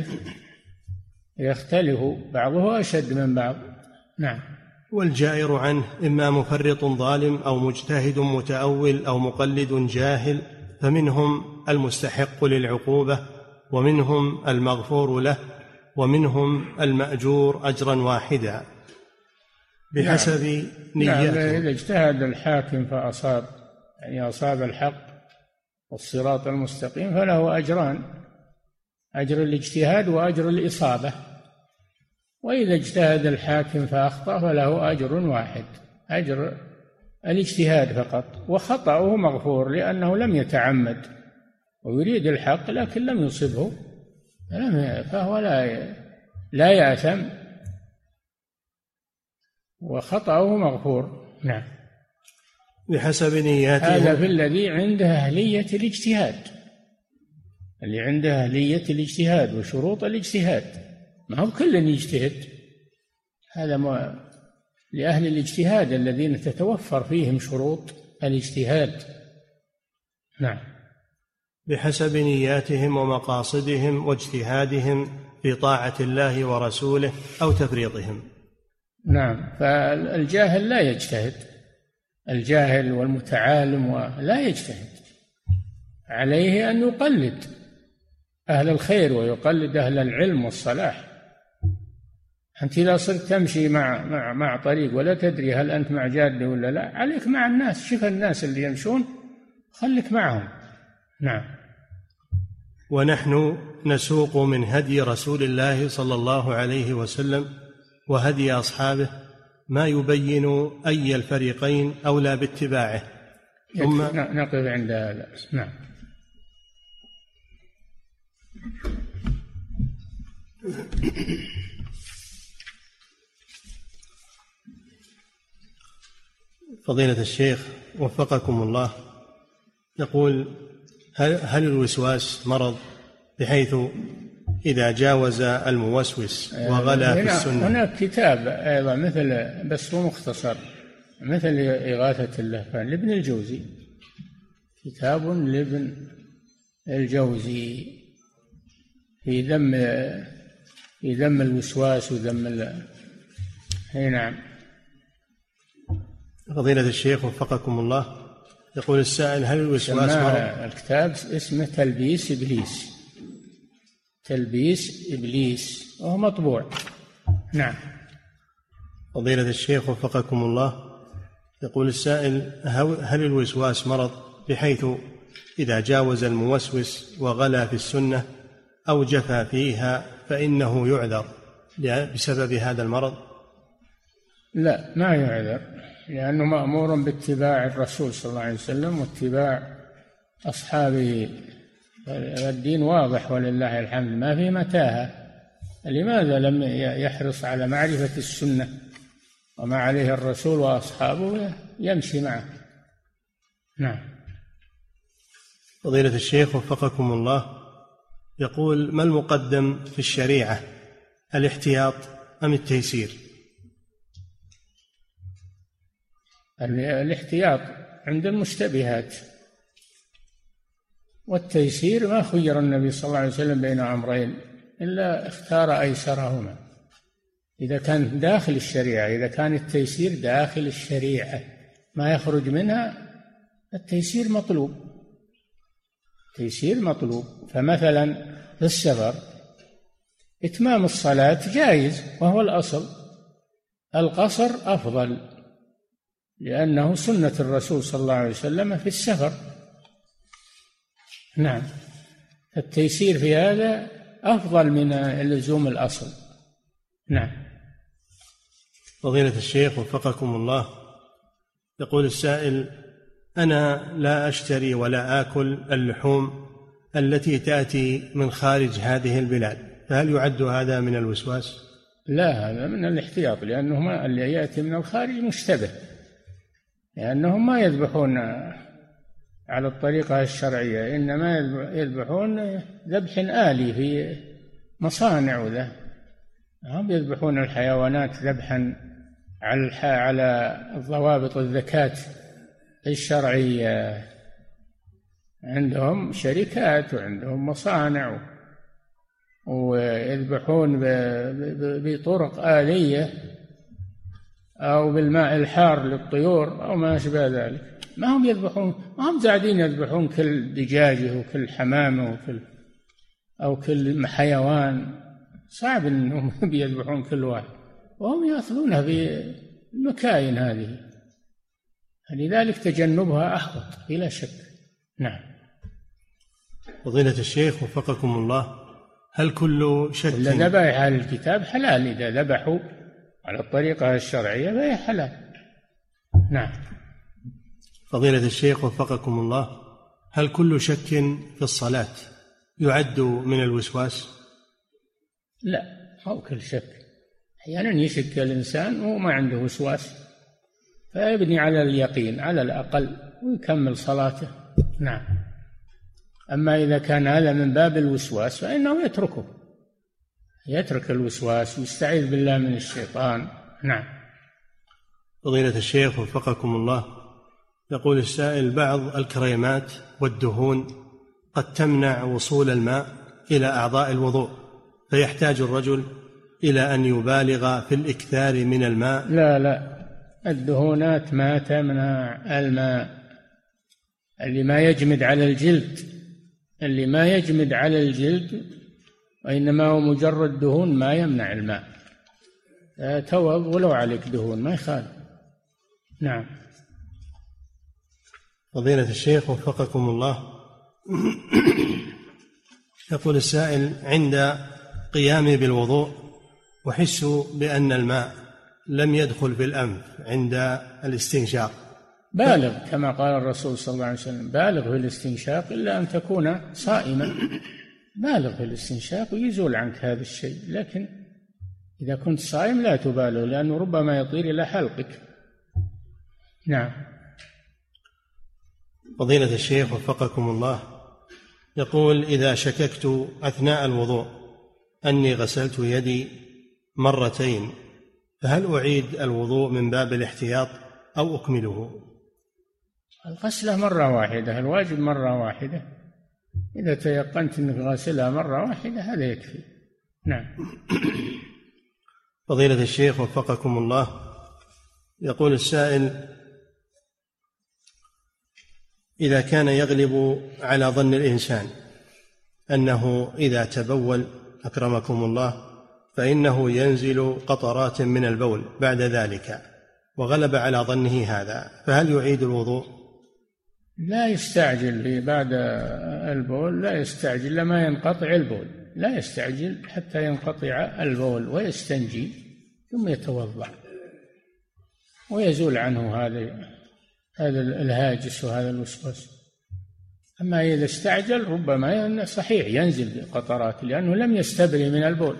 يختلف بعضه أشد من بعض. نعم. والجائر عنه إما مفرط ظالم أو مجتهد متأول أو مقلد جاهل، فمنهم المستحق للعقوبة، ومنهم المغفور له، ومنهم المأجور أجرا واحدا بحسب نيته. إذا اجتهد الحاكم فأصاب، يعني أصاب الحق والصراط المستقيم، فله أجران: أجر الاجتهاد وأجر الإصابة. وإذا اجتهد الحاكم فأخطأ فله أجر واحد، أجر الاجتهاد فقط، وخطأه مغفور لأنه لم يتعمد ويريد الحق لكن لم يصبه، فهو لا يأثم، وخطأه مغفور. نعم. بحسب نياته. هذا في الذي عنده أهلية الاجتهاد، اللي عنده أهلية الاجتهاد وشروط الاجتهاد، ما هو كل يجتهد، هذا لأهل الاجتهاد الذين تتوفر فيهم شروط الاجتهاد. نعم. بحسب نياتهم ومقاصدهم واجتهادهم في طاعة الله ورسوله أو تفريطهم. نعم. فالجاهل لا يجتهد، الجاهل والمتعالم لا يجتهد، عليه أن يقلد أهل الخير ويقلد أهل العلم والصلاح. أنت إذا صرت تمشي مع طريق ولا تدري هل أنت مع جادة ولا لا، عليك مع الناس، شوف الناس اللي يمشون خليك معهم. نعم. ونحن نسوق من هدي رسول الله صلى الله عليه وسلم وهدي أصحابه ما يبين أي الفريقين أولى باتباعه. ثم نقف عند هذا. نعم. فضيلة الشيخ وفقكم الله، يقول: هل الوسواس مرض بحيث إذا جاوز الموسوس وغلا في السنة؟ هناك كتاب أيضا مثل، بس هو مختصر، مثل إغاثة اللهفان لابن الجوزي، كتاب لابن الجوزي في ذم الوسواس وذم نعم. فضيلة الشيخ وفقكم الله، يقول السائل: هل الوسواس مرض؟ الكتاب اسمه تلبيس إبليس، تلبيس إبليس، وهو مطبوع. نعم. فضيلة الشيخ وفقكم الله، يقول السائل: هل الوسواس مرض بحيث إذا جاوز الموسوس وغلا في السنة أو جفا فيها فإنه يعذر بسبب هذا المرض؟ لا، ما يعذر، لأنه مأمور باتباع الرسول صلى الله عليه وسلم واتباع أصحابه. الدين واضح ولله الحمد، ما في متاهة. لماذا لم يحرص على معرفة السنة وما عليه الرسول وأصحابه يمشي معه؟ نعم. فضيلة الشيخ وفقكم الله، يقول: ما المقدم في الشريعة، الاحتياط أم التيسير؟ الاحتياط عند المشتبهات، والتيسير ما خير النبي صلى الله عليه وسلم بين أمرين إلا اختار أيسرهما إذا كان داخل الشريعة. إذا كان التيسير داخل الشريعة ما يخرج منها، التيسير مطلوب، التيسير مطلوب. فمثلا في السفر إتمام الصلاة جائز وهو الأصل، القصر أفضل لأنه سنة الرسول صلى الله عليه وسلم في السفر. نعم. التيسير في هذا أفضل من لزوم الأصل. نعم. فضيلة الشيخ وفقكم الله، يقول السائل: أنا لا أشتري ولا آكل اللحوم التي تأتي من خارج هذه البلاد، فهل يعد هذا من الوسواس؟ لا، هذا من الاحتياط، لأنه اللي يأتي من الخارج مشتبه، لأنهم ما يذبحون على الطريقة الشرعية، إنما يذبحون ذبح آلي في مصانع، وذا هم يذبحون الحيوانات ذبحا على ضوابط الزكاة الشرعية. عندهم شركات وعندهم مصانع ويذبحون بطرق آلية أو بالماء الحار للطيور أو ما أشبه ذلك. ما هم يذبحون، ما هم قاعدين يذبحون كل دجاجة وكل حمامة أو كل حيوان، صعب أنهم بيذبحون كل واحد، وهم يأخذونها بالمكاين هذه، لذلك تجنبها أحوط بلا شك. نعم. فضيلة الشيخ وفقكم الله، هل كل شك ذبائح أهل الكتاب حلال، إذا ذبحوا على الطريقة الشرعية فهي حلال. نعم. فضيلة الشيخ وفقكم الله، هل كل شك في الصلاة يعد من الوسواس؟ لا، أو كل شك، أحيانا يشك الإنسان وما عنده وسواس فيبني على اليقين على الأقل ويكمل صلاته. نعم. أما إذا كان هذا من باب الوسواس فإنه يترك الوسواس ويستعيذ بالله من الشيطان. نعم. فضيلة الشيخ وفقكم الله، يقول السائل: بعض الكريمات والدهون قد تمنع وصول الماء إلى أعضاء الوضوء، فيحتاج الرجل إلى أن يبالغ في الإكثار من الماء. لا، الدهونات ما تمنع الماء. اللي ما يجمد على الجلد وإنما هو مجرد دهون ما يمنع الماء. توض ولو عليك دهون ما يخالف. نعم. فضيلة الشيخ وفقكم الله، يقول السائل: عند قيامي بالوضوء أحس بأن الماء لم يدخل في الأنف عند الاستنشاق. بالغ كما قال الرسول صلى الله عليه وسلم: بالغ في الاستنشاق إلا أن تكون صائما. بالغ في الاستنشاق ويزول عنك هذا الشيء، لكن إذا كنت صائم لا تبالغ لأنه ربما يطير إلى حلقك. نعم. فضيلة الشيخ وفقكم الله، يقول: إذا شككت أثناء الوضوء أني غسلت يدي مرتين، فهل أعيد الوضوء من باب الاحتياط أو أكمله؟ الغسلة مرة واحدة، الواجب مرة واحدة، إذا تيقنت أنك غسلها مرة واحدة هذا يكفي. نعم. فضيلة الشيخ وفقكم الله، يقول السائل: إذا كان يغلب على ظن الإنسان أنه إذا تبول أكرمكم الله فإنه ينزل قطرات من البول بعد ذلك، وغلب على ظنه هذا، فهل يعيد الوضوء؟ لا يستعجل بعد البول، لا يستعجل لما ينقطع البول، لا يستعجل حتى ينقطع البول ويستنجي ثم يتوضأ ويزول عنه هذا الهاجس وهذا الوسواس. أما إذا استعجل ربما صحيح ينزل بقطرات لأنه لم يستبرئ من البول.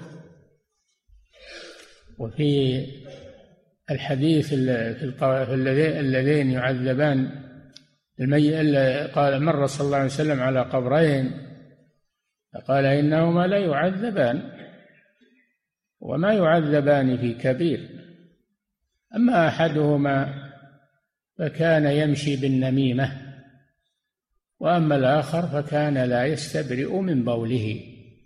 وفي الحديث اللذين يعذبان قال مر صلى الله عليه وسلم على قبرين فقال إنهما لا يعذبان وما يعذبان في كبير، أما أحدهما فكان يمشي بالنميمة، وأما الآخر فكان لا يستبرئ من بوله.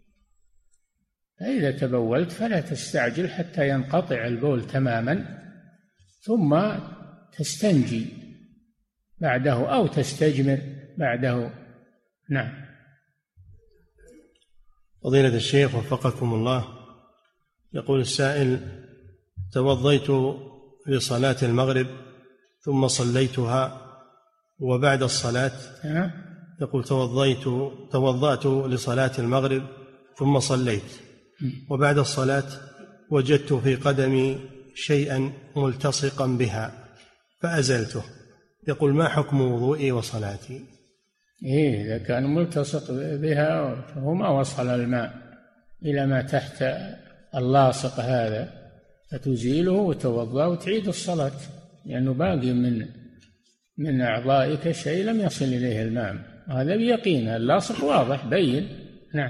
فإذا تبولت فلا تستعجل حتى ينقطع البول تماما ثم تستنجي بعده أو تستجمر بعده. نعم. فضيلة الشيخ وفقكم الله، يقول السائل: توضيت لصلاة المغرب ثم صليتها، وبعد الصلاة يقول توضأت لصلاة المغرب ثم صليت، وبعد الصلاة وجدت في قدمي شيئا ملتصقا بها فأزلته، يقول: ما حكم وضوئي وصلاتي؟ إذا كان ملتصق بها فهو ما وصل الماء إلى ما تحت اللاصق هذا، فتزيله وتوضأ وتعيد الصلاة، لأنه باقي من أعضائك شيء لم يصل إليه الماء، هذا بيقين، اللاصق واضح بين. نعم.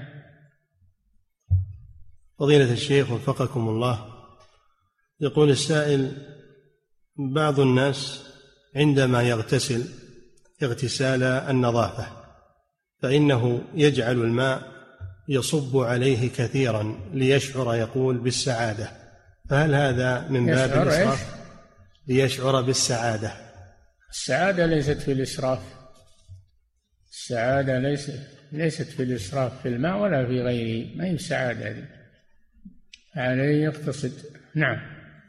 فضيلة الشيخ وفقكم الله، يقول السائل: بعض الناس عندما يغتسل اغتسال النظافة فإنه يجعل الماء يصب عليه كثيرا ليشعر، يقول، بالسعادة، فهل هذا من باب الإسراف؟ ليشعر بالسعادة. السعادة ليست في الإسراف، السعادة ليست في الإسراف في الماء ولا في غيره، ما هي سعادة هذه، عليه يقتصد. نعم.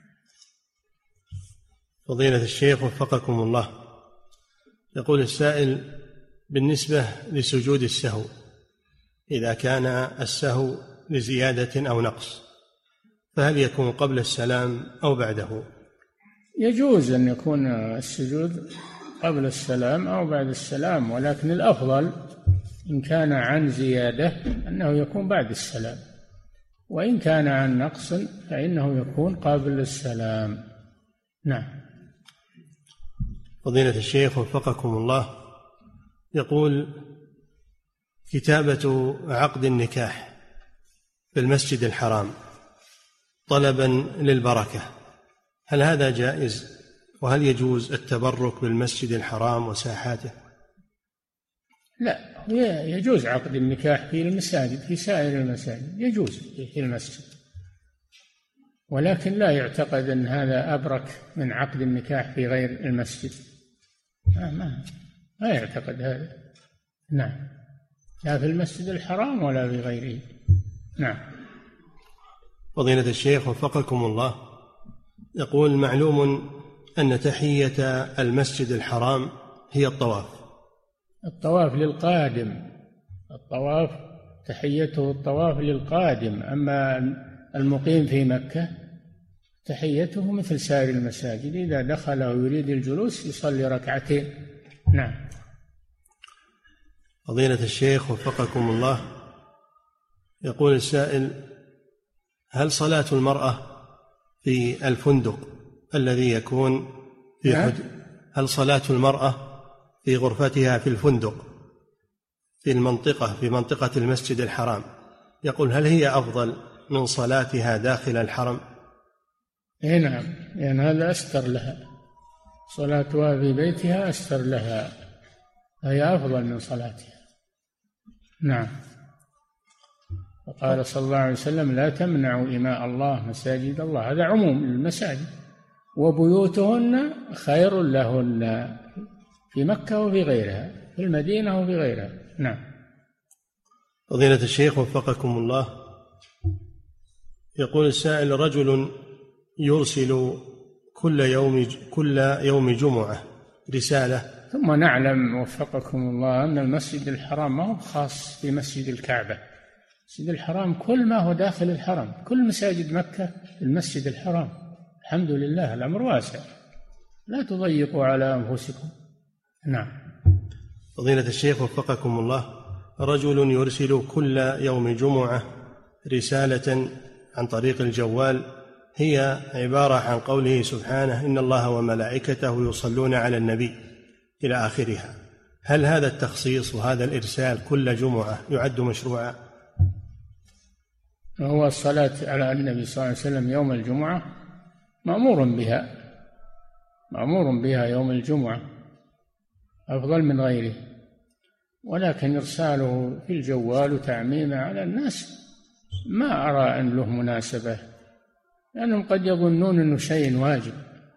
فضيلة الشيخ وفقكم الله، يقول السائل: بالنسبة لسجود السهو، إذا كان السهو لزيادة أو نقص فهل يكون قبل السلام أو بعده؟ يجوز أن يكون السجود قبل السلام أو بعد السلام، ولكن الأفضل إن كان عن زيادة أنه يكون بعد السلام، وإن كان عن نقص فإنه يكون قبل السلام. نعم. فضيلة الشيخ وفقكم الله، يقول: كتابة عقد النكاح في المسجد الحرام طلبا للبركة، هل هذا جائز؟ وهل يجوز التبرك بالمسجد الحرام وساحاته؟ لا، يجوز عقد النكاح في المساجد، في سائر المساجد يجوز في المسجد، ولكن لا يعتقد أن هذا أبرك من عقد النكاح في غير المسجد، ما يعتقد هذا. نعم. لا في المسجد الحرام ولا في غيره. نعم. فضيلة الشيخ وفقكم الله، يقول: معلوم أن تحية المسجد الحرام هي الطواف للقادم، الطواف تحيته الطواف للقادم، أما المقيم في مكة تحيته مثل سائر المساجد، إذا دخل ويريد الجلوس يصلي ركعتين. نعم. فضيلة الشيخ وفقكم الله، يقول السائل: هل صلاة المرأة في الفندق الذي يكون في هل صلاة المرأة في غرفتها في الفندق في منطقة المسجد الحرام، يقول هل هي أفضل من صلاتها داخل الحرم؟ نعم، لأن هذا أستر لها، صلاتها في بيتها أستر لها، هي أفضل من صلاتها. نعم. وقال صلى الله عليه وسلم لا تمنعوا إماء الله مساجد الله، هذا عموم المساجد، وبيوتهن خير لهن في مكة وفي غيرها، في المدينة وفي غيرها. نعم. فضيلة الشيخ وفقكم الله، يقول السائل رجل يرسل كل يوم جمعة رسالة، ثم نعلم وفقكم الله أن المسجد الحرام ما هو خاص بمسجد الكعبة، المسجد الحرام كل ما هو داخل الحرم، كل مساجد مكة المسجد الحرام. الحمد لله، الأمر واسع، لا تضيقوا على أنفسكم. نعم. فضيلة الشيخ وفقكم الله، رجل يرسل كل يوم جمعة رسالة عن طريق الجوال هي عبارة عن قوله سبحانه إن الله وملائكته يصلون على النبي إلى آخرها، هل هذا التخصيص وهذا الإرسال كل جمعة يعد مشروعا؟ هو الصلاة على النبي صلى الله عليه وسلم يوم الجمعة مأمور بها يوم الجمعة أفضل من غيره، ولكن إرساله في الجوال وتعميمه على الناس ما أرى أن له مناسبة، لأنهم قد يظنون أنه شيء واجب،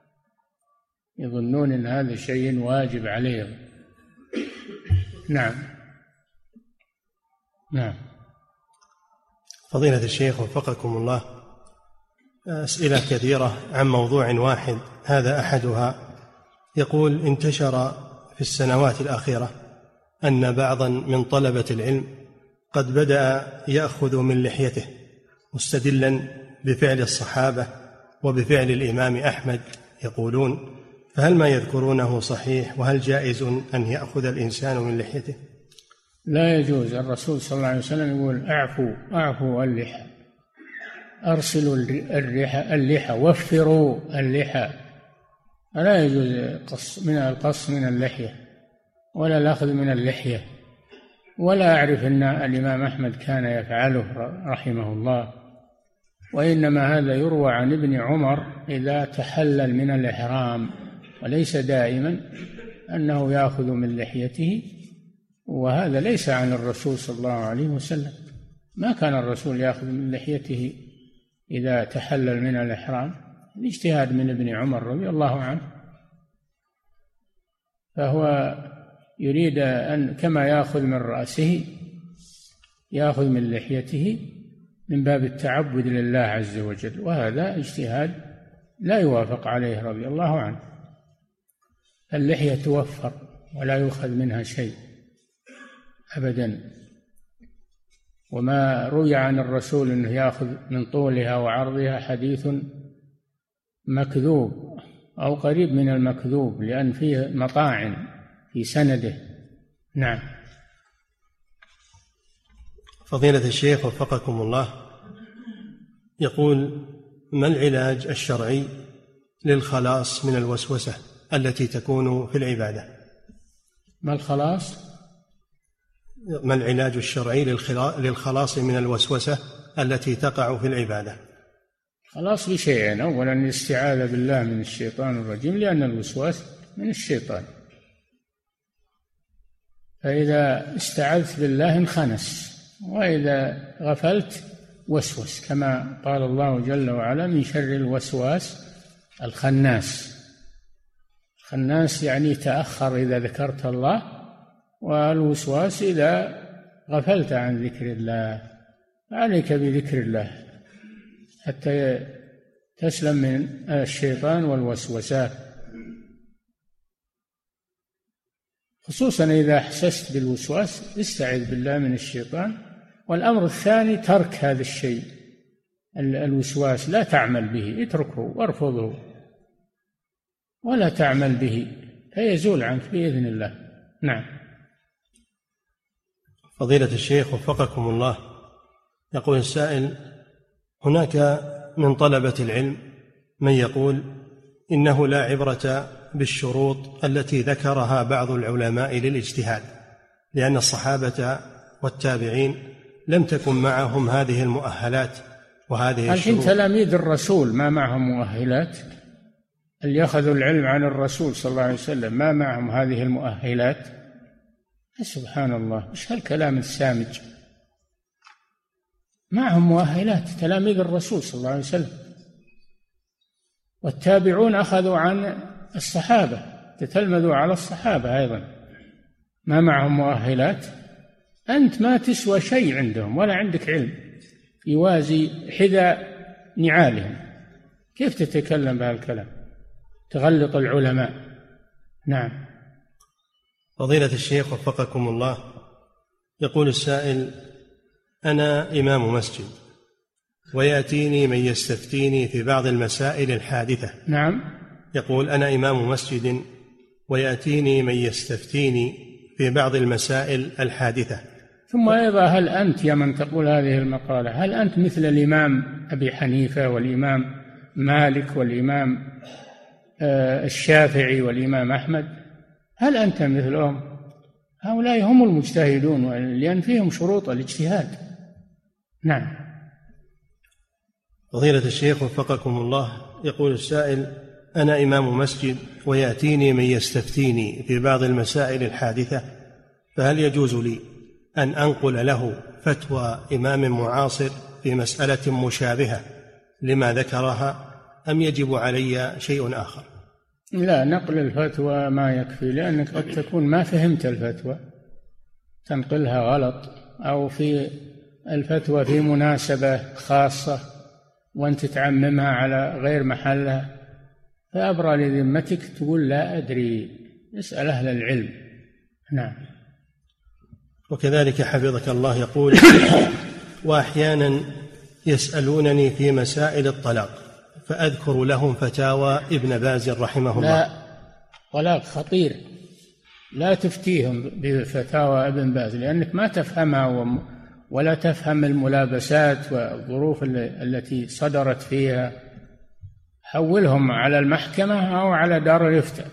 يظنون أن هذا شيء واجب عليهم. نعم. نعم. فضيلة الشيخ وفقكم الله، أسئلة كثيرة عن موضوع واحد، هذا أحدها. يقول انتشر في السنوات الأخيرة أن بعضا من طلبة العلم قد بدأ يأخذ من لحيته مستدلا بفعل الصحابة وبفعل الإمام أحمد يقولون، فهل ما يذكرونه صحيح؟ وهل جائز أن يأخذ الإنسان من لحيته؟ لا يجوز. الرسول صلى الله عليه وسلم يقول أعفوا اللحى، أرسلوا اللحى، وفروا اللحى، فلا يجوز القص من اللحية ولا الأخذ من اللحية، ولا أعرف أن الإمام أحمد كان يفعله رحمه الله، وإنما هذا يروى عن ابن عمر إذا تحلل من الإحرام، وليس دائما أنه يأخذ من لحيته، وهذا ليس عن الرسول صلى الله عليه وسلم، ما كان الرسول يأخذ من لحيته إذا تحلل من الإحرام، الاجتهاد من ابن عمر رضي الله عنه، فهو يريد أن كما يأخذ من رأسه يأخذ من لحيته من باب التعبد لله عز وجل، وهذا اجتهاد لا يوافق عليه رضي الله عنه. اللحية توفر ولا يؤخذ منها شيء أبدا، وما روي عن الرسول أنه يأخذ من طولها وعرضها حديث مكذوب أو قريب من المكذوب، لأن فيه مطاعن في سنده. نعم. فضيلة الشيخ وفقكم الله، يقول ما العلاج الشرعي للخلاص من الوسوسة التي تكون في العبادة؟ ما الخلاص؟ ما العلاج الشرعي للخلاص من الوسوسة التي تقع في العبادة؟ خلاص بشيئين، أولا الاستعاذة بالله من الشيطان الرجيم، لأن الوسواس من الشيطان، فإذا استعذت بالله انخنس، وإذا غفلت وسوس، كما قال الله جل وعلا من شر الوسواس الخناس. الخناس يعني تأخر إذا ذكرت الله، والوسواس إذا غفلت عن ذكر الله. عليك بذكر الله حتى تسلم من الشيطان والوسوسات، خصوصا إذا أحسست بالوسواس استعذ بالله من الشيطان. والأمر الثاني ترك هذا الشيء الوسواس، لا تعمل به، اتركه وارفضه ولا تعمل به فيزول عنك بإذن الله. نعم. فضيلة الشيخ وفقكم الله، يقول السائل هناك من طلبة العلم من يقول إنه لا عبرة بالشروط التي ذكرها بعض العلماء للاجتهاد، لأن الصحابة والتابعين لم تكن معهم هذه المؤهلات وهذه الشروط. الحين تلاميذ الرسول ما معهم مؤهلات، اللي أخذوا العلم عن الرسول صلى الله عليه وسلم ما معهم هذه المؤهلات. سبحان الله، وش هالكلام السامج؟ معهم مؤهلات تلاميذ الرسول صلى الله عليه وسلم، والتابعون أخذوا عن الصحابة، تتلمذوا على الصحابة أيضا، ما معهم مؤهلات. أنت ما تسوى شيء عندهم ولا عندك علم يوازي حذاء نعالهم، كيف تتكلم بهالكلام؟ تغلط العلماء. نعم. فضيلة الشيخ وفقكم الله، يقول السائل: أنا إمام مسجد ويأتيني من يستفتيني في بعض المسائل الحادثة. نعم. يقول: أنا إمام مسجد ويأتيني من يستفتيني في بعض المسائل الحادثة. ثم أيضا، هل أنت يا من تقول هذه المقالة، هل أنت مثل الإمام أبي حنيفة والإمام مالك والإمام الشافعي والإمام أحمد؟ هل أنت مثلهم؟ هؤلاء هم المجتهدون، لأن فيهم شروط الاجتهاد. نعم. فضيلة الشيخ وفقكم الله، يقول السائل: أنا إمام مسجد ويأتيني من يستفتيني في بعض المسائل الحادثة، فهل يجوز لي أن أنقل له فتوى إمام معاصر في مسألة مشابهة لما ذكرها، أم يجب علي شيء آخر؟ لا، نقل الفتوى ما يكفي، لأنك قد تكون ما فهمت الفتوى، تنقلها غلط، أو في الفتوى في مناسبة خاصة وأنت تعممها على غير محلها، فأبرأ لذمتك تقول لا أدري، اسأل أهل العلم. نعم. وكذلك حفظك الله يقول: وأحيانا يسألونني في مسائل الطلاق فأذكر لهم فتاوى ابن باز رحمه الله. لا، طلاق خطير، لا تفتيهم بفتاوى ابن باز، لأنك ما تفهمها ولا تفهم الملابسات والظروف التي صدرت فيها. حولهم على المحكمة أو على دار الإفتاء،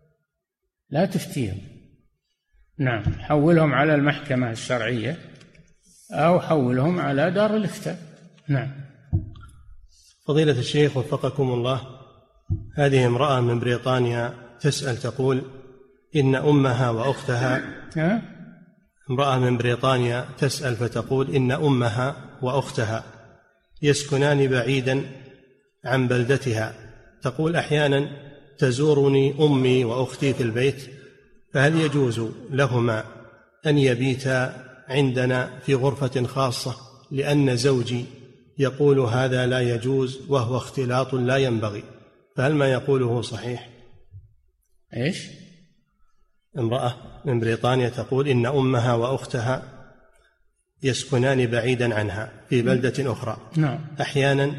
لا تفتيهم. نعم، حولهم على المحكمة الشرعية أو حولهم على دار الإفتاء. نعم. فضيلة الشيخ وفقكم الله، هذه امرأة من بريطانيا تسأل تقول: إن أمها وأختها. امرأة من بريطانيا تسأل فتقول: إن أمها وأختها يسكنان بعيدا عن بلدتها، تقول: أحيانا تزورني أمي وأختي في البيت، فهل يجوز لهما أن يبيتا عندنا في غرفة خاصة، لأن زوجي يقول هذا لا يجوز وهو اختلاط لا ينبغي، فهل ما يقوله صحيح؟ إيش؟ امرأة من بريطانيا تقول: إن أمها وأختها يسكنان بعيدا عنها في بلدة أخرى. نعم. أحيانا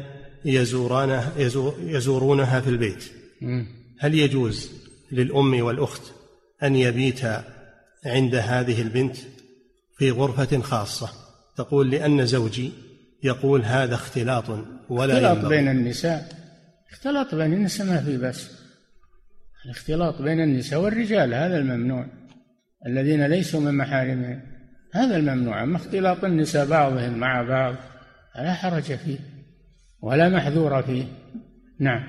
يزورونها في البيت، هل يجوز للأم والأخت أن يبيتا عند هذه البنت في غرفة خاصة؟ تقول: لأن زوجي يقول هذا اختلاط ولا اختلاط ينبغي. بين النساء، اختلاط بين النساء ما في بس، الاختلاط بين النساء والرجال هذا الممنوع، الذين ليسوا من محارمهم هذا الممنوع. أما اختلاط النساء بعضهم مع بعض لا حرج فيه ولا محذور فيه. نعم.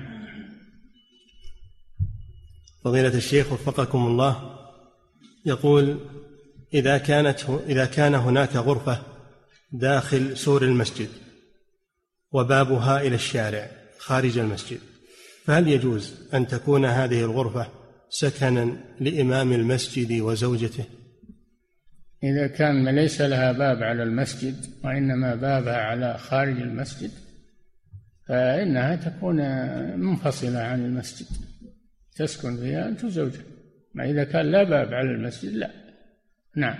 فضيلة الشيخ وفقكم الله، يقول: إذا كان هناك غرفة داخل سور المسجد وبابها إلى الشارع خارج المسجد، فهل يجوز أن تكون هذه الغرفة سكنا لإمام المسجد وزوجته؟ إذا كان ليس لها باب على المسجد وإنما بابها على خارج المسجد فإنها تكون منفصلة عن المسجد، تسكن فيها أنت وزوجك. ما إذا كان لا باب على المسجد لا. نعم.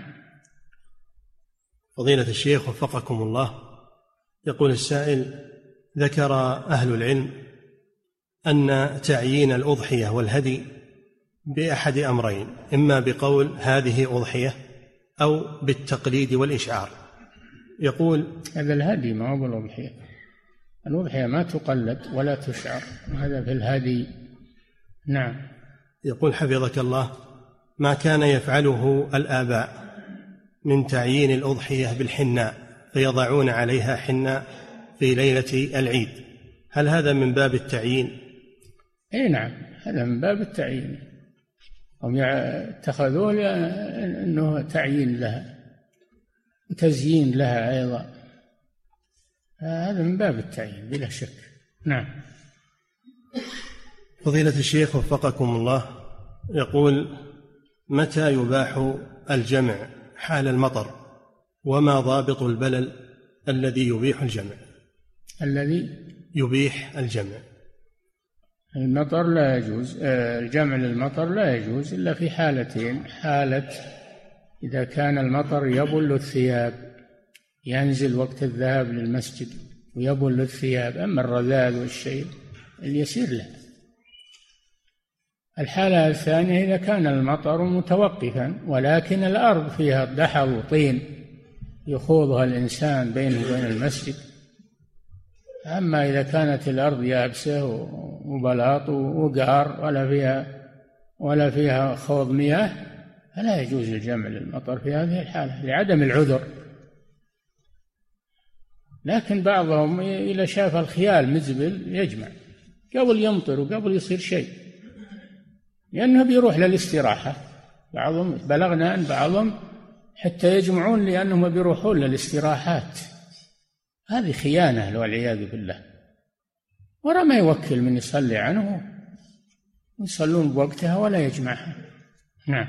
فضيلة الشيخ وفقكم الله، يقول السائل: ذكر أهل العلم أن تعيين الأضحية والهدي بأحد أمرين، إما بقول هذه أضحية أو بالتقليد والإشعار. يقول: هذا الهدي ما هو بالأضحية، الأضحية ما تقلد ولا تشعر، هذا في الهدي. نعم. يقول حفظك الله: ما كان يفعله الآباء من تعيين الأضحية بالحناء فيضعون عليها حناء في ليلة العيد، هل هذا من باب التعيين؟ اي نعم، هذا من باب التعيين، هم اتخذوه انه تعيين لها وتزيين لها ايضا، هذا من باب التعيين بلا شك. نعم. فضيلة الشيخ وفقكم الله، يقول: متى يباح الجمع حال المطر؟ وما ضابط البلل الذي يبيح الجمع؟ الذي يبيح الجمع المطر لا يجوز، الجمع للمطر لا يجوز إلا في حالتين: حالة إذا كان المطر يبل الثياب، ينزل وقت الذهاب للمسجد ويبل الثياب، أما الرذاذ والشيء اليسير لا. الحالة الثانية إذا كان المطر متوقفا ولكن الأرض فيها دحض وطين يخوضها الإنسان بينه وبين المسجد. أما إذا كانت الأرض يابسة وبلاط وقار ولا فيها خوض مياه فلا يجوز الجمع للمطر في هذه الحالة لعدم العذر. لكن بعضهم إذا شاف الخيال مزبل يجمع قبل يمطر وقبل يصير شيء، لأنه بيروح للاستراحة. بعضهم بلغنا أن بعضهم حتى يجمعون لأنهم بيروحون للاستراحات، هذه خيانة والعياذ بالله. ورا ما يوكل من يصلي عنه يصلون بوقتها ولا يجمعها. نعم.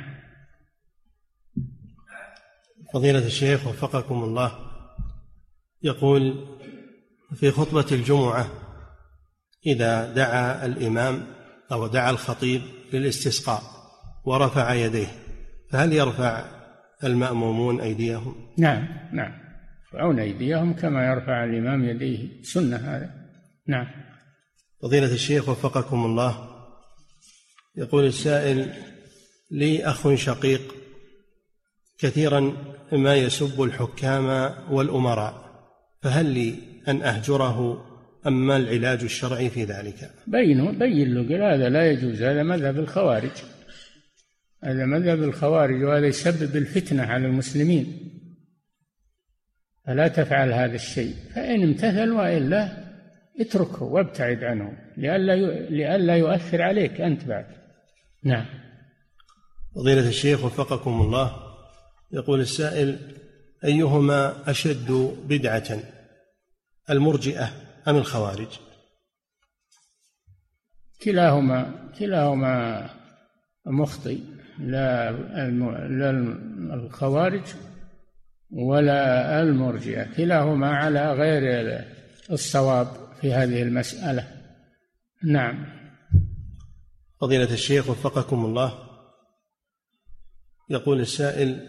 فضيلة الشيخ وفقكم الله، يقول: في خطبة الجمعة إذا دعا الإمام أو دعا الخطيب للاستسقاء ورفع يديه، فهل يرفع المأمومون أيديهم؟ نعم يرفعون أيديهم كما يرفع الإمام يديه، سنة هذا. نعم. فضيلة الشيخ وفقكم الله، يقول السائل: لي أخ شقيق كثيرا ما يسب الحكام والأمراء، فهل لي أن أهجره أم ما العلاج الشرعي في ذلك؟ بين له قال هذا لا يجوز، هذا مذهب الخوارج، هذا مذهب الخوارج وهذا يسبب الفتنة على المسلمين، فلا تفعل هذا الشيء. فإن امتثل وإلا اتركه وابتعد عنه لئلا يؤثر عليك أنت بعد. نعم. فضيلة الشيخ وفقكم الله، يقول السائل: أيهما أشد بدعة، المرجئة أم الخوارج؟ كلاهما مخطئ، لا الخوارج ولا المرجئة، كلاهما على غير الصواب في هذه المسألة. نعم. فضيلة الشيخ وفقكم الله، يقول السائل: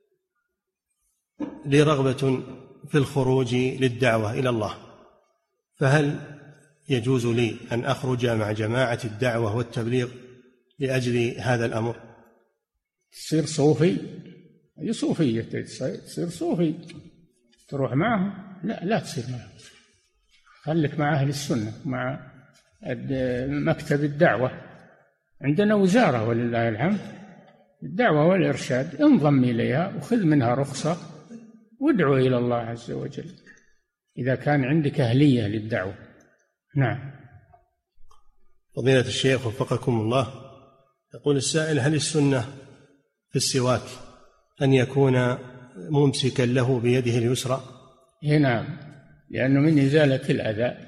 لي رغبة في الخروج للدعوة إلى الله، فهل يجوز لي أن أخرج مع جماعة الدعوة والتبليغ لأجل هذا الأمر؟ تصير صوفي، هذه صوفية، تصير صوفي تروح معهم؟ لا تصير معهم، خليك مع أهل السنة، مع مكتب الدعوة. عندنا وزارة ولله الحمد الدعوة والإرشاد، انضم إليها وخذ منها رخصة وادعو إلى الله عز وجل إذا كان عندك أهلية للدعوة. نعم. فضيلة الشيخ وفقكم الله، يقول السائل: هل السنة في السواك أن يكون ممسكا له بيده اليسرى؟ نعم، لأنه من إزالة الأذى،